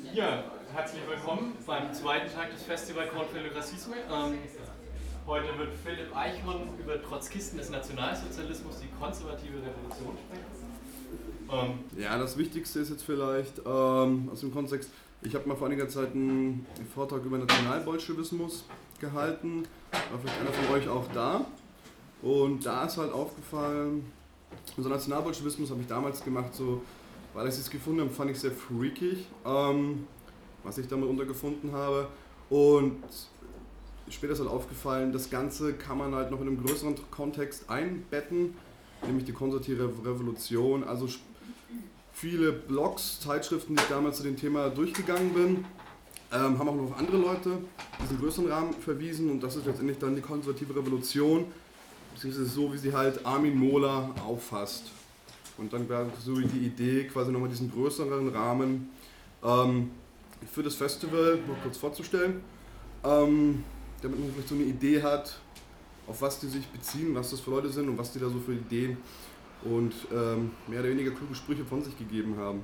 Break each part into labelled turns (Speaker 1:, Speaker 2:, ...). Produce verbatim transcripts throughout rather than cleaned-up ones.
Speaker 1: Ja, herzlich willkommen beim zweiten Tag des Festival Contre le Racisme. Ähm, heute wird Philipp Eichhorn über Trotzkisten des Nationalsozialismus, die konservative Revolution sprechen. Ähm,
Speaker 2: Ja, das Wichtigste ist jetzt vielleicht ähm, aus dem Kontext, ich habe mal vor einiger Zeit einen Vortrag über Nationalbolschewismus gehalten, war vielleicht einer von euch auch da. Und da ist halt aufgefallen, also Nationalbolschewismus habe ich damals gemacht, so, weil ich es gefunden habe, fand ich sehr freakig, ähm, was ich da mal untergefunden habe. Und später ist halt aufgefallen, das Ganze kann man halt noch in einem größeren Kontext einbetten, nämlich die konservative Revolution. Also viele Blogs, Zeitschriften, die ich damals zu dem Thema durchgegangen bin, ähm, haben auch noch auf andere Leute diesen größeren Rahmen verwiesen, und das ist letztendlich dann die konservative Revolution, beziehungsweise so, wie sie halt Armin Mohler auffasst. Und dann wäre so die Idee, quasi nochmal diesen größeren Rahmen ähm, für das Festival noch kurz vorzustellen, ähm, damit man vielleicht so eine Idee hat, auf was die sich beziehen, was das für Leute sind und was die da so für Ideen und ähm, mehr oder weniger kluge Sprüche von sich gegeben haben.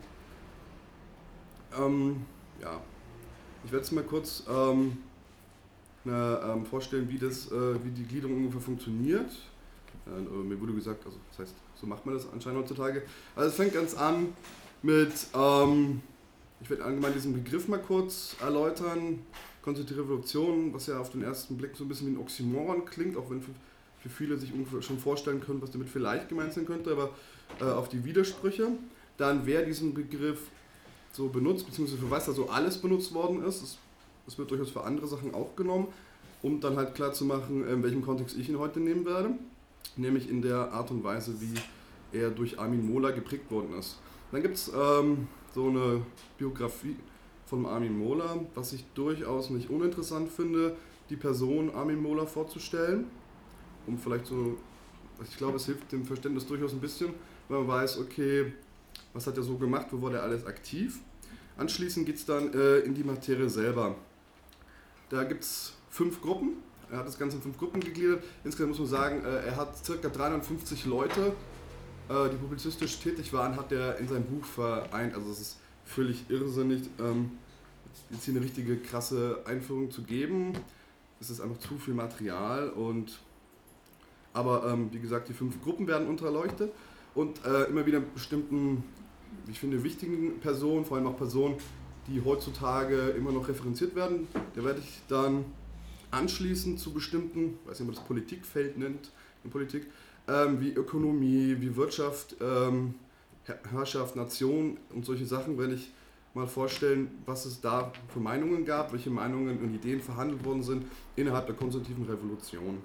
Speaker 2: Ähm, ja, ich werde jetzt mal kurz ähm, na, ähm, vorstellen, wie, das, äh, wie die Gliederung ungefähr funktioniert. Äh, mir wurde gesagt, also das heißt, so macht man das anscheinend heutzutage. Also es fängt ganz an mit, ähm, ich werde allgemein diesen Begriff mal kurz erläutern, konservative Revolution, was ja auf den ersten Blick so ein bisschen wie ein Oxymoron klingt, auch wenn für, für viele sich schon vorstellen können, was damit vielleicht gemeint sein könnte, aber äh, auf die Widersprüche. Dann, wer diesen Begriff so benutzt, beziehungsweise für was da so alles benutzt worden ist, es, es wird durchaus für andere Sachen auch genommen, um dann halt klar zu machen, in welchem Kontext ich ihn heute nehmen werde, nämlich in der Art und Weise, wie er durch Armin Mohler geprägt worden ist. Dann gibt es ähm, so eine Biografie von Armin Mohler, was ich durchaus nicht uninteressant finde, die Person Armin Mohler vorzustellen, um vielleicht so, ich glaube, es hilft dem Verständnis durchaus ein bisschen, wenn man weiß, okay, was hat er so gemacht, wo war er alles aktiv. Anschließend geht es dann äh, in die Materie selber. Da gibt es fünf Gruppen, er hat das Ganze in fünf Gruppen gegliedert. Insgesamt muss man sagen, äh, er hat ca. dreihundertfünfzig Leute, äh, die publizistisch tätig waren, hat er in seinem Buch vereint. Also es ist völlig irrsinnig, ähm, jetzt hier eine richtige krasse Einführung zu geben. Es ist einfach zu viel Material, und aber ähm, wie gesagt, die fünf Gruppen werden unterleuchtet und äh, immer wieder bestimmten, ich finde, wichtigen Personen, vor allem auch Personen, die heutzutage immer noch referenziert werden. Da werde ich dann anschließend zu bestimmten, ich weiß nicht, ob man das Politikfeld nennt, in Politik, ähm, wie Ökonomie, wie Wirtschaft, ähm, Herrschaft, Nation und solche Sachen, werde ich mal vorstellen, was es da für Meinungen gab, welche Meinungen und Ideen verhandelt worden sind innerhalb der konservativen Revolution.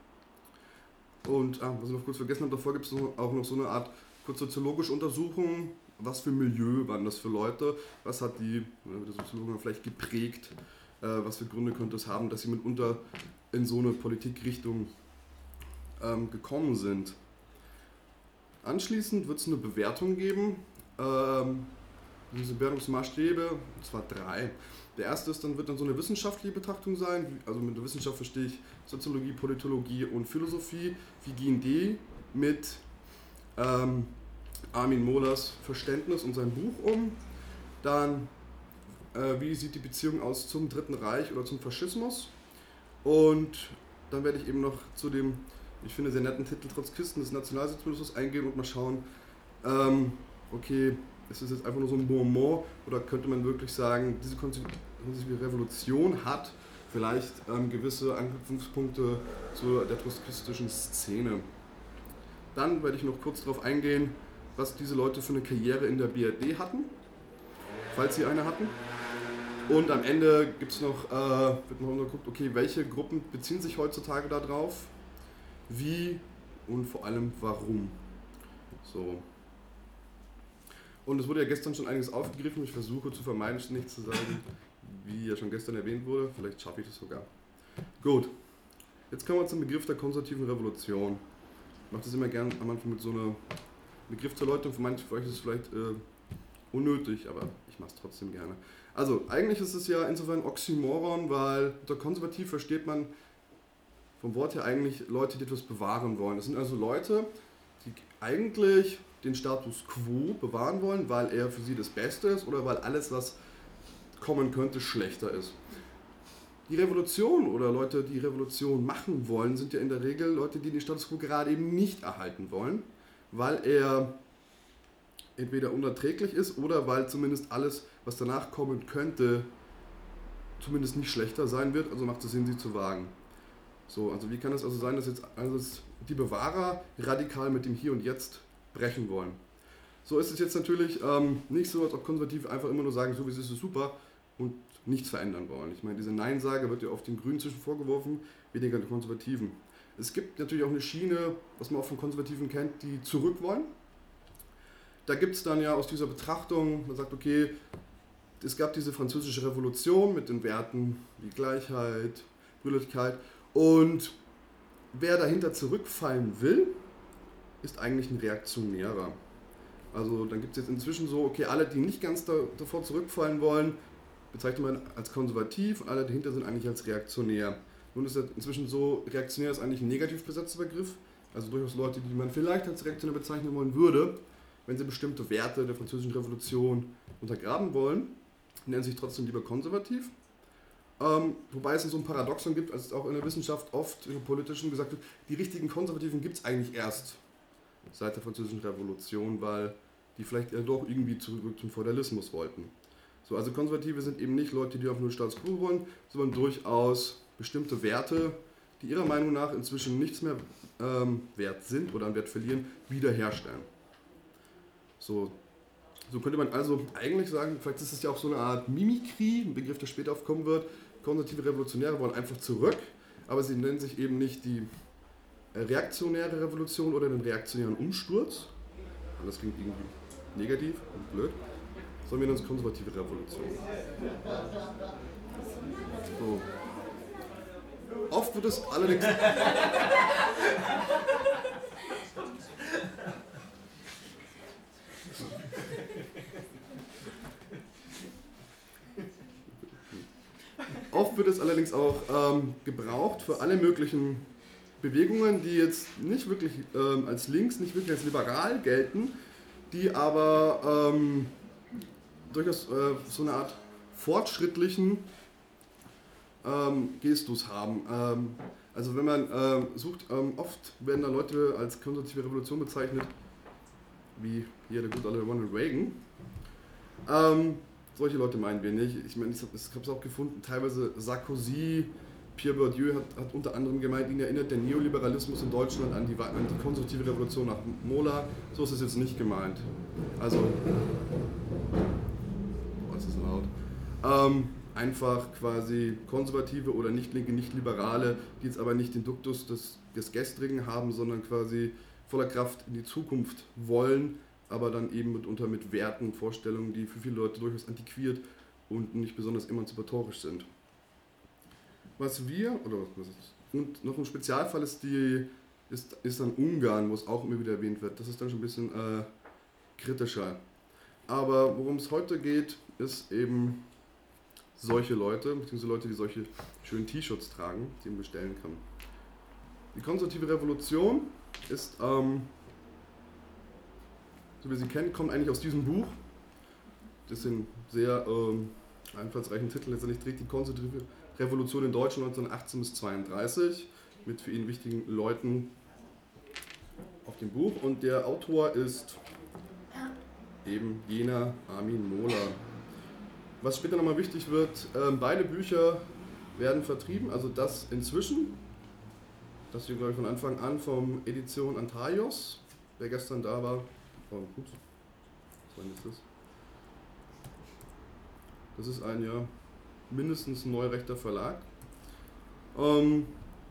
Speaker 2: Und ah, was ich noch kurz vergessen habe, davor gibt es auch noch so eine Art kurz soziologische Untersuchung, was für Milieu waren das für Leute, was hat die, die Soziologen vielleicht geprägt, äh, was für Gründe könnte es haben, dass sie mitunter in so eine Politikrichtung ähm, gekommen sind. Anschließend wird es eine Bewertung geben, ähm, diese Bewertungsmaßstäbe, und zwar drei. Der erste ist, dann wird dann so eine wissenschaftliche Betrachtung sein, also mit der Wissenschaft verstehe ich Soziologie, Politologie und Philosophie. Wie gehen die mit ähm, Armin Mohlers Verständnis und sein Buch um? Dann, äh, wie sieht die Beziehung aus zum Dritten Reich oder zum Faschismus? Und dann werde ich eben noch zu dem, ich finde, sehr netten Titel Trotzkisten des Nationalsozialismus eingehen und mal schauen, ähm, okay, ist das jetzt einfach nur so ein Bonbon, oder könnte man wirklich sagen, diese konservative Revolution hat vielleicht ähm, gewisse Anknüpfungspunkte zu der trotzkistischen Szene. Dann werde ich noch kurz darauf eingehen, was diese Leute für eine Karriere in der B R D hatten, falls sie eine hatten. Und am Ende gibt's noch, äh, wird noch geguckt, okay, welche Gruppen beziehen sich heutzutage darauf, wie und vor allem warum. So. Und es wurde ja gestern schon einiges aufgegriffen. Ich versuche zu vermeiden, nichts zu sagen, wie ja schon gestern erwähnt wurde. Vielleicht schaffe ich das sogar. Gut, jetzt kommen wir zum Begriff der konservativen Revolution. Ich mache das immer gerne am Anfang mit so einer Begriffserläuterung. Für manche von euch ist es vielleicht äh, unnötig, aber ich mache es trotzdem gerne. Also, eigentlich ist es ja insofern Oxymoron, weil unter konservativ versteht man vom Wort her eigentlich Leute, die etwas bewahren wollen. Das sind also Leute, die eigentlich den Status quo bewahren wollen, weil er für sie das Beste ist oder weil alles, was kommen könnte, schlechter ist. Die Revolution oder Leute, die Revolution machen wollen, sind ja in der Regel Leute, die den Status quo gerade eben nicht erhalten wollen, weil er entweder unerträglich ist oder weil zumindest alles, was danach kommen könnte, zumindest nicht schlechter sein wird, also macht es Sinn, sie zu wagen. So, also wie kann es also sein, dass jetzt also die Bewahrer radikal mit dem Hier und Jetzt brechen wollen? So ist es jetzt natürlich ähm, nicht so, als ob Konservative einfach immer nur sagen, so wie es ist, ist super und nichts verändern wollen. Ich meine, diese Nein-Sage wird ja oft den Grünen zwischen vorgeworfen, weniger den Konservativen. Es gibt natürlich auch eine Schiene, was man auch von Konservativen kennt, die zurück wollen. Da gibt es dann ja aus dieser Betrachtung, man sagt, okay, es gab diese französische Revolution mit den Werten wie Gleichheit, Brüderlichkeit und wer dahinter zurückfallen will, ist eigentlich ein Reaktionärer. Also dann gibt es jetzt inzwischen so, okay, alle, die nicht ganz da, davor zurückfallen wollen, bezeichnet man als konservativ und alle dahinter sind eigentlich als reaktionär. Nun ist es inzwischen so, reaktionär ist eigentlich ein negativ besetzter Begriff, also durchaus Leute, die man vielleicht als reaktionär bezeichnen wollen würde, wenn sie bestimmte Werte der französischen Revolution untergraben wollen, nennen sich trotzdem lieber konservativ. Ähm, wobei es so ein Paradoxon gibt, als es auch in der Wissenschaft oft, im Politischen gesagt wird, die richtigen Konservativen gibt es eigentlich erst seit der französischen Revolution, weil die vielleicht eher doch irgendwie zurück zum Feudalismus wollten. So, also Konservative sind eben nicht Leute, die auf nur Status quo wollen, sondern durchaus bestimmte Werte, die ihrer Meinung nach inzwischen nichts mehr ähm, wert sind oder an Wert verlieren, wiederherstellen. So, so könnte man also eigentlich sagen, vielleicht ist es ja auch so eine Art Mimikrie, ein Begriff, der später aufkommen wird. Konservative Revolutionäre wollen einfach zurück, aber sie nennen sich eben nicht die reaktionäre Revolution oder den reaktionären Umsturz. Das klingt irgendwie negativ und blöd. Sondern wir nennen es konservative Revolution. So. Oft wird es allerdings... Oft wird es allerdings auch ähm, gebraucht für alle möglichen Bewegungen, die jetzt nicht wirklich ähm, als links, nicht wirklich als liberal gelten, die aber ähm, durchaus äh, so eine Art fortschrittlichen ähm, Gestus haben. Ähm, also wenn man ähm, sucht, ähm, oft werden da Leute als konservative Revolution bezeichnet, wie hier der gute alte Ronald Reagan. Ähm, solche Leute meinen wir nicht. Ich meine, ich habe es auch gefunden, teilweise Sarkozy, Pierre Bourdieu hat, hat unter anderem gemeint, ihn erinnert der Neoliberalismus in Deutschland an die, an die konservative Revolution nach Mola. So ist es jetzt nicht gemeint. Also, was ist laut? Ähm, einfach quasi Konservative oder Nicht-Linke, Nicht-Liberale, die jetzt aber nicht den Duktus des, des Gestrigen haben, sondern quasi voller Kraft in die Zukunft wollen, aber dann eben mitunter mit Werten, Vorstellungen, die für viele Leute durchaus antiquiert und nicht besonders emanzipatorisch sind. Was wir, oder was ist, und noch ein Spezialfall ist, die, ist, ist dann Ungarn, wo es auch immer wieder erwähnt wird. Das ist dann schon ein bisschen äh, kritischer. Aber worum es heute geht, ist eben solche Leute, beziehungsweise Leute, die solche schönen T-Shirts tragen, die man bestellen kann. Die konservative Revolution ist, ähm, so wie Sie kennen, kommt eigentlich aus diesem Buch. Das ist ein sehr ähm, einfallsreichen Titel. Letztendlich trägt die konservative Revolution in Deutschland neunzehnhundertachtzehn bis zweiunddreißig mit für ihn wichtigen Leuten auf dem Buch. Und der Autor ist eben jener Armin Mohler. Was später nochmal wichtig wird, äh, beide Bücher werden vertrieben, also das inzwischen, das hier glaube ich von Anfang an vom Edition Antaios, wer gestern da war. Oh, ups. Was ist das? Das ist ein ja mindestens ein neurechter Verlag. Ähm,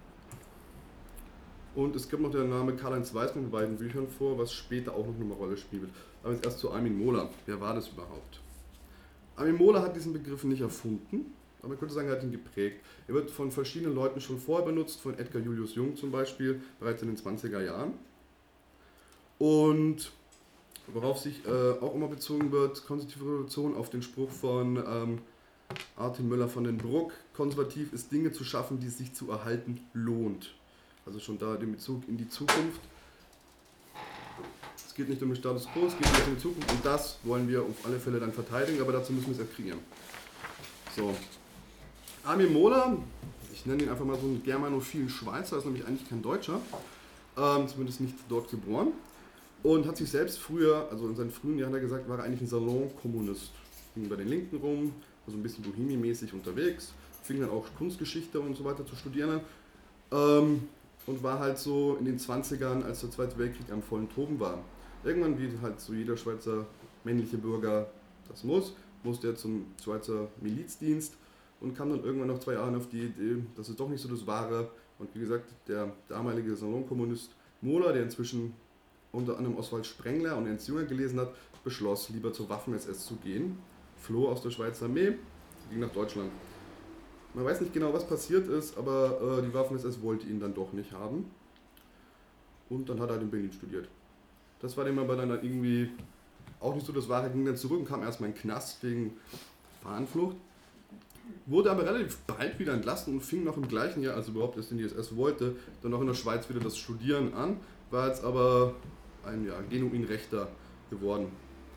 Speaker 2: und es gibt noch der Name Karl-Heinz Weismann mit beiden Büchern vor, was später auch noch eine Rolle spielt. Aber jetzt erst zu Armin Mohler. Wer war das überhaupt? Armin Mohler hat diesen Begriff nicht erfunden, aber man könnte sagen, er hat ihn geprägt. Er wird von verschiedenen Leuten schon vorher benutzt, von Edgar Julius Jung zum Beispiel, bereits in den zwanziger Jahren. Und worauf sich äh, auch immer bezogen wird, konservative Revolution, auf den Spruch von ähm, Artin Müller von den Bruck, konservativ ist Dinge zu schaffen, die es sich zu erhalten lohnt. Also schon da den Bezug in die Zukunft. Es geht nicht um den Status quo, es geht nicht um die Zukunft und das wollen wir auf alle Fälle dann verteidigen, aber dazu müssen wir es erklären. So. Armin Mohler, ich nenne ihn einfach mal so einen germanophilen Schweizer, ist nämlich eigentlich kein Deutscher, ähm, zumindest nicht dort geboren, und hat sich selbst früher, also in seinen frühen Jahren hat er gesagt, war er eigentlich ein Salonkommunist. Ging bei den Linken rum, war so ein bisschen bohemi-mäßig unterwegs, fing dann auch Kunstgeschichte und so weiter zu studieren ähm, und war halt so in den zwanzigern, als der Zweite Weltkrieg am vollen Toben war. Irgendwann, wie halt so jeder Schweizer männliche Bürger das muss, musste er zum Schweizer Milizdienst und kam dann irgendwann nach zwei Jahren auf die Idee, das ist doch nicht so das Wahre. Und wie gesagt, der damalige Salonkommunist Mohler, der inzwischen unter anderem Oswald Sprengler und Ernst Jünger gelesen hat, beschloss, lieber zur Waffen-S S zu gehen, floh aus der Schweizer Armee, ging nach Deutschland. Man weiß nicht genau, was passiert ist, aber äh, die Waffen-S S wollte ihn dann doch nicht haben. Und dann hat er halt in Berlin studiert. Das war dem aber dann irgendwie auch nicht so das Wahre, ging dann zurück und kam erstmal in den Knast wegen Fahnenflucht. Wurde aber relativ bald wieder entlassen und fing noch im gleichen Jahr, also überhaupt erst in die S S wollte, dann noch in der Schweiz wieder das Studieren an, war jetzt aber ein ja, genuin Rechter geworden.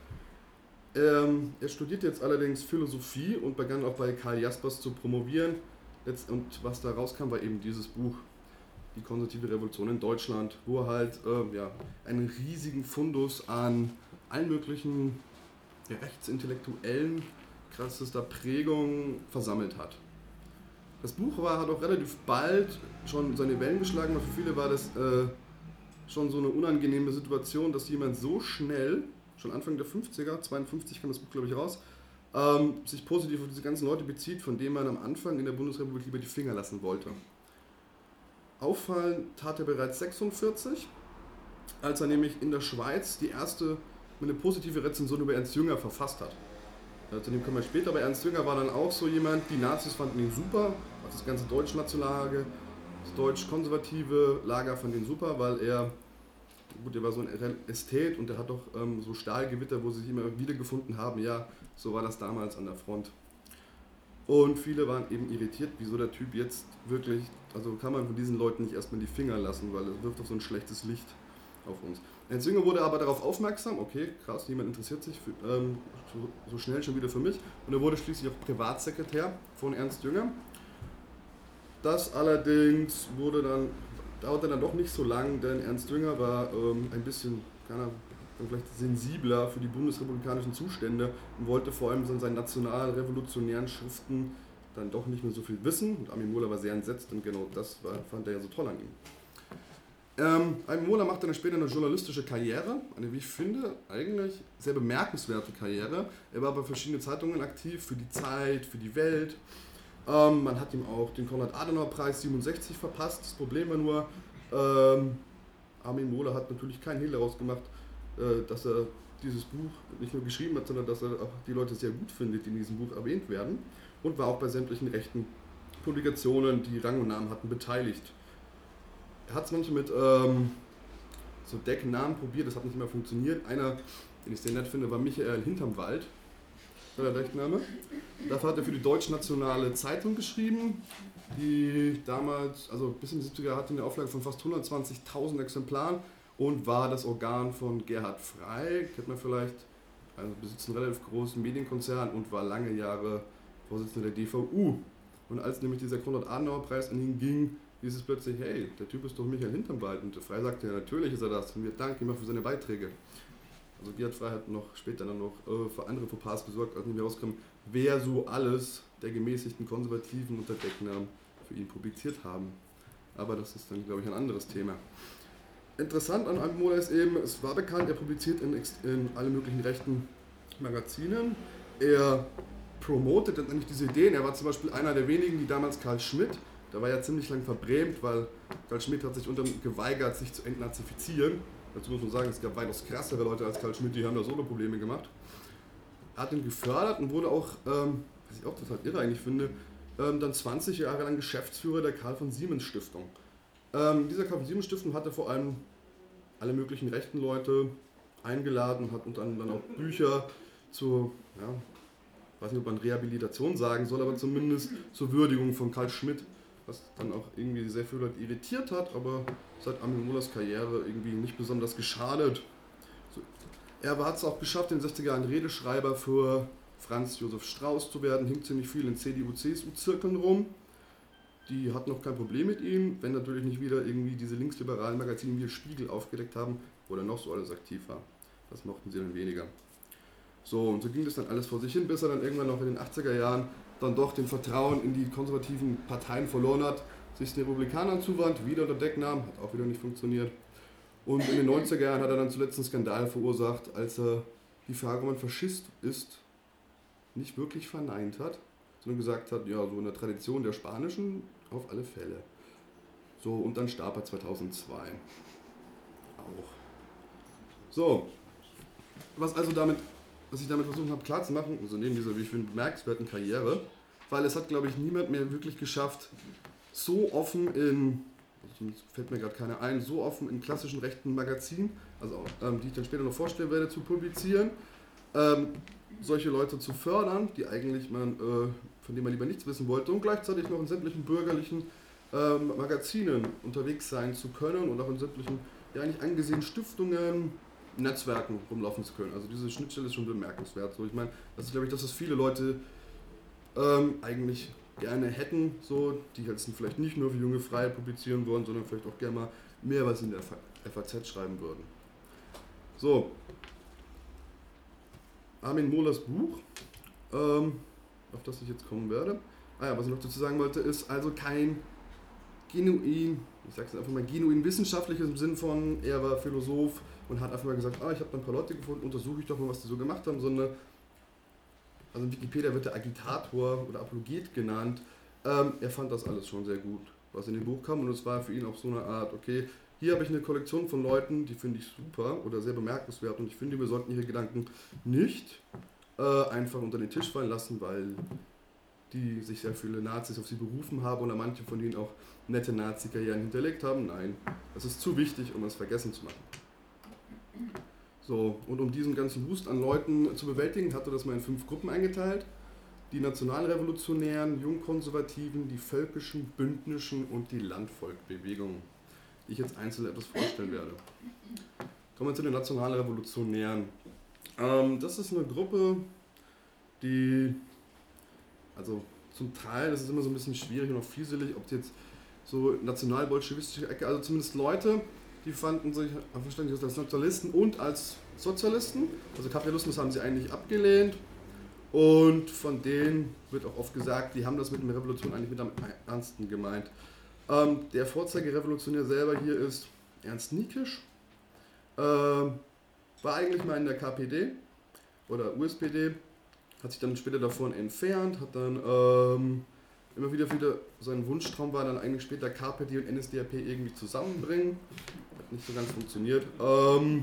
Speaker 2: Ähm, er studiert jetzt allerdings Philosophie und begann auch bei Karl Jaspers zu promovieren. Jetzt, und was da rauskam, war eben dieses Buch, Die konservative Revolution in Deutschland, wo er halt äh, ja, einen riesigen Fundus an allen möglichen ja, rechtsintellektuellen, krassester Prägung versammelt hat. Das Buch war, hat auch relativ bald schon seine Wellen geschlagen, aber für viele war das äh, schon so eine unangenehme Situation, dass jemand so schnell, schon Anfang der fünfziger, zweiundfünfzig kam das Buch glaube ich raus, ähm, sich positiv auf diese ganzen Leute bezieht, von denen man am Anfang in der Bundesrepublik lieber die Finger lassen wollte. Auffallen tat er bereits sechsundvierzig, als er nämlich in der Schweiz die erste eine positive Rezension über Ernst Jünger verfasst hat. Zu dem kommen wir später, aber Ernst Jünger war dann auch so jemand, die Nazis fanden ihn super, also das ganze deutsch-nationale Lager, das deutsch-konservative Lager fand ihn super, weil er, gut, er war so ein Ästhet und er hat doch ähm, so Stahlgewitter, wo sie sich immer wiedergefunden haben, ja, so war das damals an der Front. Und viele waren eben irritiert, wieso der Typ jetzt wirklich, also kann man von diesen Leuten nicht erstmal die Finger lassen, weil es wirft auf so ein schlechtes Licht auf uns. Ernst Jünger wurde aber darauf aufmerksam, okay, krass, jemand interessiert sich für, ähm, so, so schnell schon wieder für mich, und er wurde schließlich auch Privatsekretär von Ernst Jünger. Das allerdings wurde dann, dauerte dann doch nicht so lang, denn Ernst Jünger war ähm, ein bisschen, keine Ahnung, vielleicht sensibler für die bundesrepublikanischen Zustände und wollte vor allem in seinen national-revolutionären Schriften dann doch nicht mehr so viel wissen. Und Armin Mohler war sehr entsetzt und genau das war, fand er ja so toll an ihm. Ähm, Armin Mohler machte dann später eine journalistische Karriere, eine, wie ich finde, eigentlich sehr bemerkenswerte Karriere. Er war bei verschiedenen Zeitungen aktiv, für die Zeit, für die Welt. Ähm, man hat ihm auch den Konrad-Adenauer-Preis siebenundsechzig verpasst. Das Problem war nur, ähm, Armin Mohler hat natürlich keinen Hehl daraus gemacht, äh, dass er dieses Buch nicht nur geschrieben hat, sondern dass er auch die Leute sehr gut findet, die in diesem Buch erwähnt werden, und war auch bei sämtlichen rechten Publikationen, die Rang und Namen hatten, beteiligt. Er hat es manchmal mit ähm, so Decknamen probiert, das hat nicht mehr funktioniert. Einer, den ich sehr nett finde, war Michael Hinterm Wald, war der Deckname. Dafür hat er für die Deutsch-Nationale Zeitung geschrieben, die damals, also bis in die siebziger, hatte eine Auflage von fast hundertzwanzigtausend Exemplaren und war das Organ von Gerhard Frey, kennt man vielleicht, also besitzt einen relativ großen Medienkonzern und war lange Jahre Vorsitzender der D V U. Und als nämlich dieser Konrad-Adenauer-Preis an ihn ging, hieß es plötzlich, hey, der Typ ist doch Michael Hinterm Wald. Und Frey sagte, ja, natürlich ist er das. Und wir danken ihm auch für seine Beiträge. Also Gerhard Frey hat noch später dann noch äh, für andere Fauxpas gesorgt, als nicht mehr rauskam, wer so alles der gemäßigten Konservativen unter Decknamen für ihn publiziert haben. Aber das ist dann, glaube ich, ein anderes Thema. Interessant an Armin Mohler ist eben, es war bekannt, er publiziert in, in alle möglichen rechten Magazinen. Er promotet dann eigentlich diese Ideen. Er war zum Beispiel einer der wenigen, die damals Karl Schmidt, der war ja ziemlich lang verbrämt, weil Karl Schmidt hat sich unter geweigert, sich zu entnazifizieren. Dazu muss man sagen, es gab weitaus krassere Leute als Karl Schmidt, die haben da solo Probleme gemacht. Er hat ihn gefördert und wurde auch, ähm, was ich auch total irre eigentlich finde, ähm, dann zwanzig Jahre lang Geschäftsführer der Karl von Siemens Stiftung. Ähm, dieser Karl von Siemens Stiftung hatte vor allem alle möglichen rechten Leute eingeladen und hat unter anderem dann auch Bücher zur, ja, ich weiß nicht, ob man Rehabilitation sagen soll, aber zumindest zur Würdigung von Karl Schmidt, was dann auch irgendwie sehr viele Leute irritiert hat, aber es hat Armin Mohlers Karriere irgendwie nicht besonders geschadet. So, er hat es auch geschafft, in den sechziger Jahren Redeschreiber für Franz Josef Strauß zu werden, hing ziemlich viel in C D U-C S U-Zirkeln rum. Die hatten noch kein Problem mit ihm, wenn natürlich nicht wieder irgendwie diese linksliberalen Magazine wie Spiegel aufgedeckt haben, wo er noch so alles aktiv war. Das mochten sie dann weniger. So, und so ging das dann alles vor sich hin, bis er dann irgendwann noch in den achtziger Jahren dann doch den Vertrauen in die konservativen Parteien verloren hat, sich den Republikanern zuwandt, wieder unter Decknamen, hat auch wieder nicht funktioniert. Und in den neunziger Jahren hat er dann zuletzt einen Skandal verursacht, als er die Frage, ob man Faschist ist, nicht wirklich verneint hat, sondern gesagt hat, ja, so in der Tradition der Spanischen auf alle Fälle. So, und dann starb er zweitausendzwei. Auch. So, was also damit, was ich damit versucht habe klarzumachen, also neben dieser, wie ich finde, bemerkenswerten Karriere, weil es hat, glaube ich, niemand mehr wirklich geschafft, so offen in, also fällt mir gerade keiner ein, so offen in klassischen rechten Magazinen, also ähm, die ich dann später noch vorstellen werde, zu publizieren, ähm, solche Leute zu fördern, die eigentlich man, äh, von denen man lieber nichts wissen wollte, und gleichzeitig noch in sämtlichen bürgerlichen ähm, Magazinen unterwegs sein zu können und auch in sämtlichen ja eigentlich angesehenen Stiftungen, Netzwerken rumlaufen zu können. Also diese Schnittstelle ist schon bemerkenswert. So, ich meine, das ist, glaube ich, das, was viele Leute ähm, eigentlich gerne hätten, so, die jetzt vielleicht nicht nur für junge Freie publizieren wollen, sondern vielleicht auch gerne mal mehr was in der F A Z schreiben würden. So, Armin Mohlers Buch, ähm, auf das ich jetzt kommen werde. Ah ja, was ich noch dazu sagen wollte, ist also kein genuin, ich sage es einfach mal, genuin wissenschaftliches im Sinn von, er war Philosoph und hat einfach mal gesagt, ah, ich habe da ein paar Leute gefunden, untersuche ich doch mal, was die so gemacht haben, sondern, also in Wikipedia wird der Agitator oder Apologet genannt, ähm, er fand das alles schon sehr gut, was in dem Buch kam, und es war für ihn auch so eine Art, okay, hier habe ich eine Kollektion von Leuten, die finde ich super oder sehr bemerkenswert, und ich finde, wir sollten ihre Gedanken nicht äh, einfach unter den Tisch fallen lassen, weil die sich sehr viele Nazis auf sie berufen haben oder manche von ihnen auch nette Nazi-Karrieren hinterlegt haben. Nein, das ist zu wichtig, um es vergessen zu machen. So, und um diesen ganzen Wust an Leuten zu bewältigen, hat er das mal in fünf Gruppen eingeteilt. Die Nationalrevolutionären, Jungkonservativen, die völkischen, bündnischen und die Landvolkbewegungen, die ich jetzt einzeln etwas vorstellen werde. Kommen wir zu den Nationalrevolutionären. Ähm, das ist eine Gruppe, die, also zum Teil, das ist immer so ein bisschen schwierig und auch fieselig, ob die jetzt so nationalbolschewistische Ecke, also zumindest Leute, die fanden sich verständlich als Nationalisten und als Sozialisten. Also Kapitalismus haben sie eigentlich abgelehnt, und von denen wird auch oft gesagt, die haben das mit der Revolution eigentlich mit am ernsten gemeint. Ähm, der Vorzeigerevolutionär selber hier ist Ernst Niekisch, ähm, war eigentlich mal in der K P D oder U S P D, hat sich dann später davon entfernt, hat dann ähm, immer wieder wieder, sein Wunschtraum war dann eigentlich später K P D und N S D A P irgendwie zusammenbringen, hat nicht so ganz funktioniert. Ähm,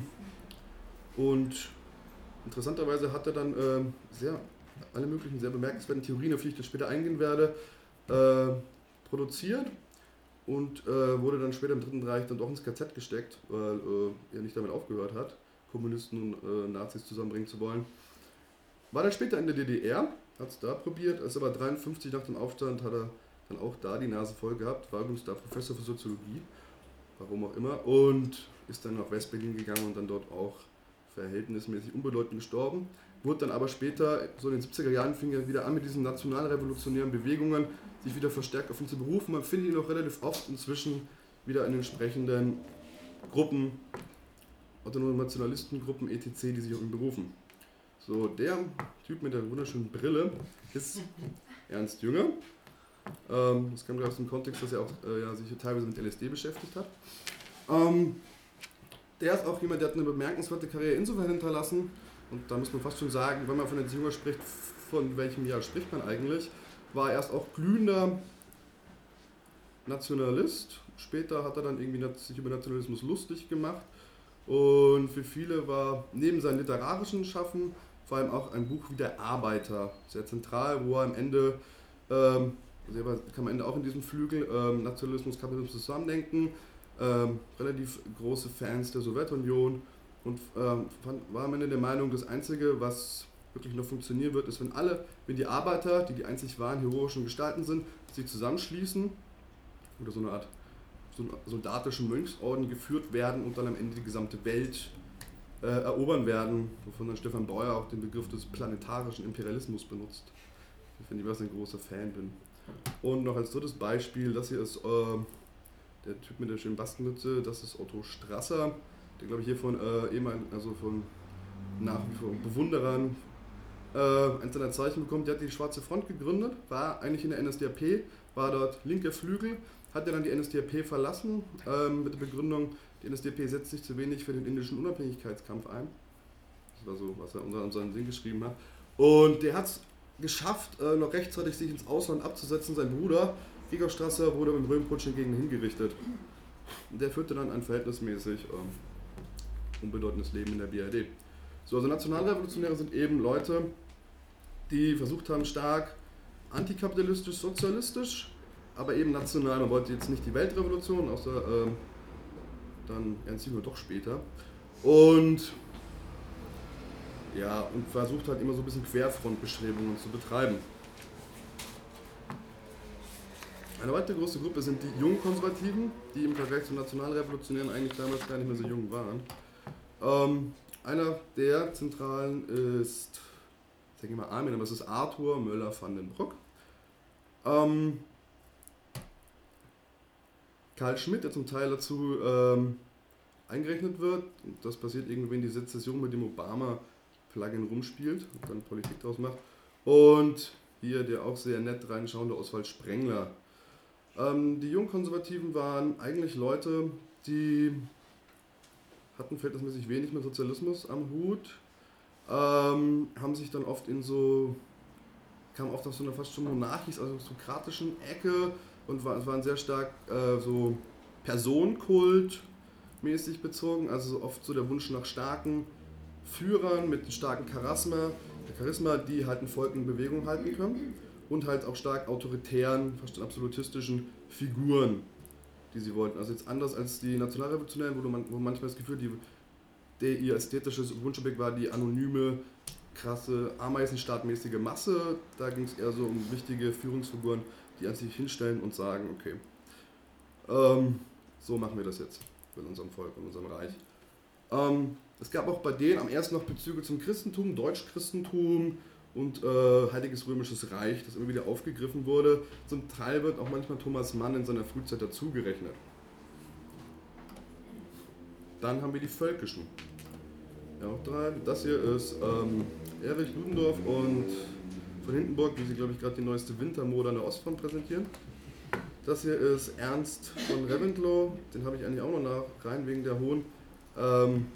Speaker 2: und interessanterweise hat er dann ähm, sehr, alle möglichen sehr bemerkenswerten Theorien, auf die ich dann später eingehen werde, äh, produziert. Und äh, wurde dann später im Dritten Reich dann doch ins K Z gesteckt, weil äh, er nicht damit aufgehört hat, Kommunisten und äh, Nazis zusammenbringen zu wollen. War dann später in der D D R, hat es da probiert, ist aber dreiundfünfzig nach dem Aufstand, hat er dann auch da die Nase voll gehabt, war übrigens da Professor für Soziologie, warum auch immer, und ist dann nach West-Berlin gegangen und dann dort auch verhältnismäßig unbedeutend gestorben. Wurde dann aber später, so in den siebziger Jahren, fing er wieder an mit diesen nationalrevolutionären Bewegungen, sich wieder verstärkt auf ihn zu berufen. Man findet ihn auch relativ oft inzwischen wieder in entsprechenden Gruppen, autonomen Nationalistengruppen, et cetera, die sich auf ihn berufen. So, der Typ mit der wunderschönen Brille ist Ernst Jünger. Ähm, das kam gerade aus dem Kontext, dass er auch äh, ja, sich teilweise mit L S D beschäftigt hat. Ähm, der ist auch jemand, der hat eine bemerkenswerte Karriere insofern hinterlassen, und da muss man fast schon sagen, wenn man von Ernst Jünger spricht, von welchem Jahr spricht man eigentlich, war er erst auch glühender Nationalist, später hat er dann irgendwie sich über Nationalismus lustig gemacht, und für viele war neben seinem literarischen Schaffen vor allem auch ein Buch wie Der Arbeiter sehr zentral, wo er am Ende, ähm, selber kann man am Ende auch in diesem Flügel ähm, Nationalismus, Kapitalismus zusammendenken, ähm, relativ große Fans der Sowjetunion, und ähm, fand, war am Ende der Meinung, das Einzige, was wirklich noch funktionieren wird, ist, wenn alle, wenn die Arbeiter, die die einzig wahren heroischen Gestalten sind, sich zusammenschließen oder so eine Art so einen soldatischen Mönchsorden geführt werden und dann am Ende die gesamte Welt äh, erobern werden, wovon dann Stefan Breuer auch den Begriff des planetarischen Imperialismus benutzt. Ich finde, ich ein großer Fan bin. Und noch als drittes Beispiel, das hier ist äh, der Typ mit der schönen Bastenmütze, das ist Otto Strasser, der glaube ich hier von äh, ehemaligen, also von nach wie vor Bewunderern äh, ein seiner Zeichen bekommt. Der hat die Schwarze Front gegründet, war eigentlich in der N S D A P, war dort linker Flügel, hat dann die N S D A P verlassen äh, mit der Begründung, die N S D A P setzt sich zu wenig für den indischen Unabhängigkeitskampf ein. Das war so, was er unter seinem Sinn geschrieben hat. Und der hat es geschafft, äh, noch rechtzeitig sich ins Ausland abzusetzen. Sein Bruder, Gregor Strasser, wurde beim Röhmputsch hingegen hingerichtet. Und der führte dann ein verhältnismäßig äh, unbedeutendes Leben in der B R D. So, also Nationalrevolutionäre sind eben Leute, die versucht haben, stark antikapitalistisch, sozialistisch, aber eben national. Man wollte jetzt nicht die Weltrevolution, außer äh, dann Ernst Jünger doch später. Und ja, und versucht halt immer so ein bisschen Querfrontbestrebungen zu betreiben. Eine weitere große Gruppe sind die Jungkonservativen, die im Vergleich zu Nationalrevolutionären eigentlich damals gar nicht mehr so jung waren. Ähm, einer der zentralen ist, ich denke mal Armin, aber es ist Arthur Möller van den Broek. Ähm, Karl Schmidt, der zum Teil dazu ähm, eingerechnet wird, und das passiert irgendwie, wenn die Sezession mit dem Obama-Plugin rumspielt und dann Politik draus macht. Und hier der auch sehr nett reinschauende Oswald Sprengler. Ähm, die Jungkonservativen waren eigentlich Leute, die hatten verhältnismäßig wenig mit Sozialismus am Hut, ähm, haben sich dann oft in so, kamen oft aus so einer fast schon monarchisch, also aristokratischen Ecke und war, waren sehr stark äh, so Personenkult-mäßig bezogen, also oft so der Wunsch nach starken Führern mit starkem Charisma, Charisma, die halt ein Volk in Bewegung halten können und halt auch stark autoritären, fast absolutistischen Figuren, die sie wollten. Also jetzt anders als die Nationalrevolutionären, wo man wo manchmal das Gefühl, die, der, ihr ästhetisches Wunschobjekt war die anonyme, krasse, ameisenstaatmäßige Masse. Da ging es eher so um wichtige Führungsfiguren, die an sich hinstellen und sagen, okay, ähm, so machen wir das jetzt mit unserem Volk und unserem Reich. Ähm, es gab auch bei denen am ersten noch Bezüge zum Christentum, Deutschchristentum und äh, Heiliges Römisches Reich, das immer wieder aufgegriffen wurde. Zum Teil wird auch manchmal Thomas Mann in seiner Frühzeit dazugerechnet. Dann haben wir die Völkischen. Ja, auch drei. Das hier ist ähm, Erich Ludendorff und von Hindenburg, wie sie, glaube ich, gerade die neueste Wintermode an der Ostfront präsentieren. Das hier ist Ernst von Reventlow, den habe ich eigentlich auch noch nach, rein wegen der hohen ähm,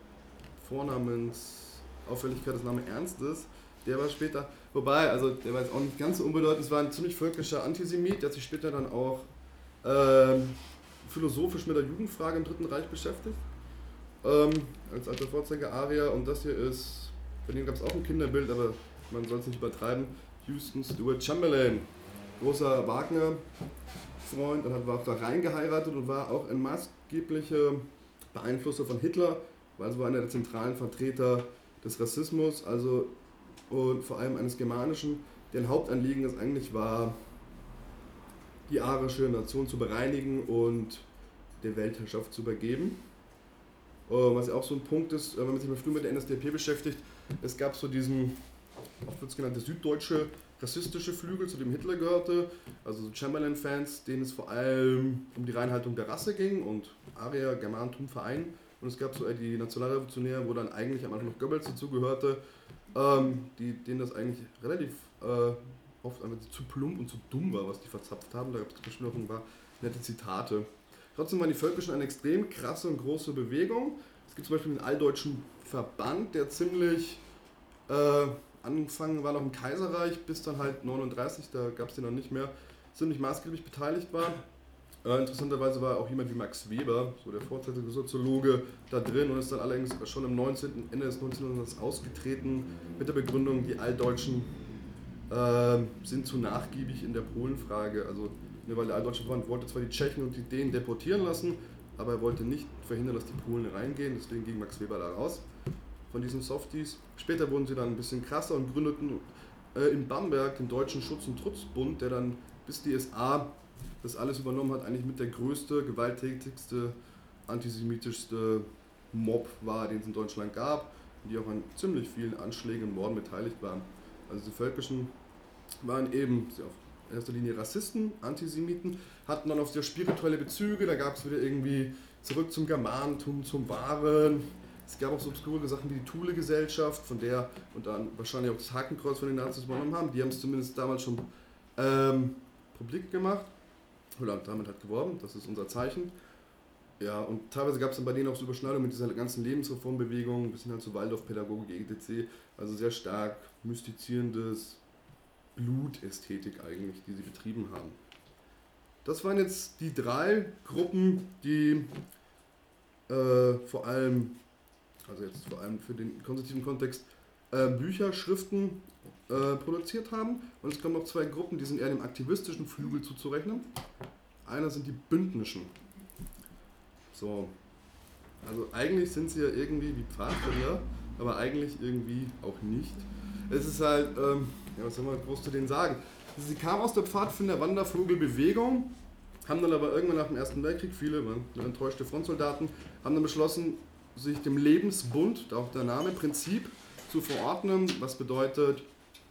Speaker 2: Vornamensauffälligkeit des Namens Ernst ist. Der war später, wobei, also der war jetzt auch nicht ganz so unbedeutend, es war ein ziemlich völkischer Antisemit, der hat sich später dann auch ähm, philosophisch mit der Jugendfrage im Dritten Reich beschäftigt, ähm, als alter Vorzeiger Arier. Und das hier ist, von dem gab es auch ein Kinderbild, aber man soll es nicht übertreiben, Houston Stuart Chamberlain, großer Wagner-Freund, und hat, war auch da rein geheiratet und war auch ein maßgeblicher Beeinflusser von Hitler, war also einer der zentralen Vertreter des Rassismus, also und vor allem eines Germanischen, deren Hauptanliegen es eigentlich war, die arische Nation zu bereinigen und der Weltherrschaft zu übergeben. Was ja auch so ein Punkt ist, wenn man sich mal früher mit der N S D A P beschäftigt, es gab so diesen, oft wird es genannt, der süddeutsche rassistische Flügel, zu dem Hitler gehörte, also so Chamberlain-Fans, denen es vor allem um die Reinhaltung der Rasse ging und Arier, Germanentum vereinen. Und es gab so die Nationalrevolutionäre, wo dann eigentlich am Anfang noch Goebbels dazugehörte, ähm, die, denen das eigentlich relativ äh, oft einfach zu plump und zu dumm war, was die verzapft haben. Da gab es zum Beispiel noch ein paar nette Zitate. Trotzdem waren die Völkischen eine extrem krasse und große Bewegung. Es gibt zum Beispiel den Alldeutschen Verband, der ziemlich äh, angefangen war noch im Kaiserreich, bis dann halt neununddreißig, da gab es den noch nicht mehr, ziemlich maßgeblich beteiligt war. Äh, interessanterweise war auch jemand wie Max Weber, so der vorzeitige Soziologe, da drin und ist dann allerdings schon im neunzehnten. Ende des neunzehnten. Jahrhunderts ausgetreten mit der Begründung, die Alldeutschen äh, sind zu nachgiebig in der Polenfrage. Also, ne, weil der Alldeutsche Verband wollte zwar die Tschechen und die Dänen deportieren lassen, aber er wollte nicht verhindern, dass die Polen reingehen, deswegen ging Max Weber da raus von diesen Softies. Später wurden sie dann ein bisschen krasser und gründeten äh, in Bamberg den Deutschen Schutz- und Trutzbund, der dann bis die S A das alles übernommen hat, eigentlich mit der größte, gewalttätigste, antisemitischste Mob war, den es in Deutschland gab, die auch an ziemlich vielen Anschlägen und Morden beteiligt waren. Also die Völkischen waren eben in erster Linie Rassisten, Antisemiten, hatten dann auch sehr spirituelle Bezüge, da gab es wieder irgendwie zurück zum Germanentum, zum Wahren. Es gab auch so obskure Sachen wie die Thule-Gesellschaft, von der und dann wahrscheinlich auch das Hakenkreuz von den Nazis übernommen haben. Die haben es zumindest damals schon ähm, publik gemacht oder damit hat geworben, das ist unser Zeichen. Ja, und teilweise gab es dann bei denen auch so Überschneidungen mit dieser ganzen Lebensreformbewegung, bis hin halt zu Waldorfpädagogik et cetera. Also sehr stark mystizierendes Blutästhetik eigentlich, die sie betrieben haben. Das waren jetzt die drei Gruppen, die äh, vor allem, also jetzt vor allem für den konservativen Kontext, äh, Bücher, Schriften äh, produziert haben. Und es kommen noch zwei Gruppen, die sind eher dem aktivistischen Flügel zuzurechnen. Einer sind die Bündnischen. So, also eigentlich sind sie ja irgendwie wie Pfadfinder, aber eigentlich irgendwie auch nicht. Es ist halt, ähm, ja, was soll man groß zu denen sagen? Sie kamen aus der Pfadfinder-Wandervogelbewegung, haben dann aber irgendwann nach dem Ersten Weltkrieg, viele waren enttäuschte Frontsoldaten, haben dann beschlossen, sich dem Lebensbund, auch der Name, Prinzip zu verordnen, was bedeutet,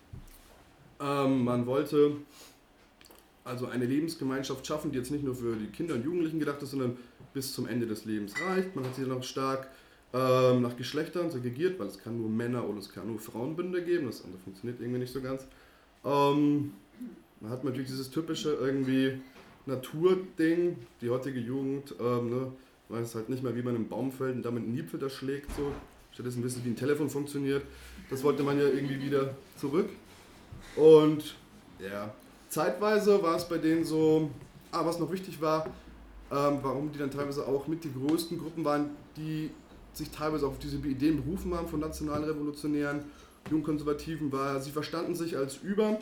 Speaker 2: ähm, man wollte also eine Lebensgemeinschaft schaffen, die jetzt nicht nur für die Kinder und Jugendlichen gedacht ist, sondern bis zum Ende des Lebens reicht. Man hat sich noch stark ähm, nach Geschlechtern segregiert, weil es kann nur Männer oder es kann nur Frauenbünde geben, das andere funktioniert irgendwie nicht so ganz. Ähm, man hat natürlich dieses typische irgendwie Naturding, die heutige Jugend, ähm, ne, weiß halt nicht mehr, wie man im Baum fällt und damit einen Niepfel schlägt, so. Stattdessen wissen, wie ein Telefon funktioniert. Das wollte man ja irgendwie wieder zurück. Und ja, zeitweise war es bei denen so, ah, was noch wichtig war, ähm, warum die dann teilweise auch mit die größten Gruppen waren, die sich teilweise auf diese Ideen berufen haben von nationalen Revolutionären, Jungkonservativen, war, sie verstanden sich als über-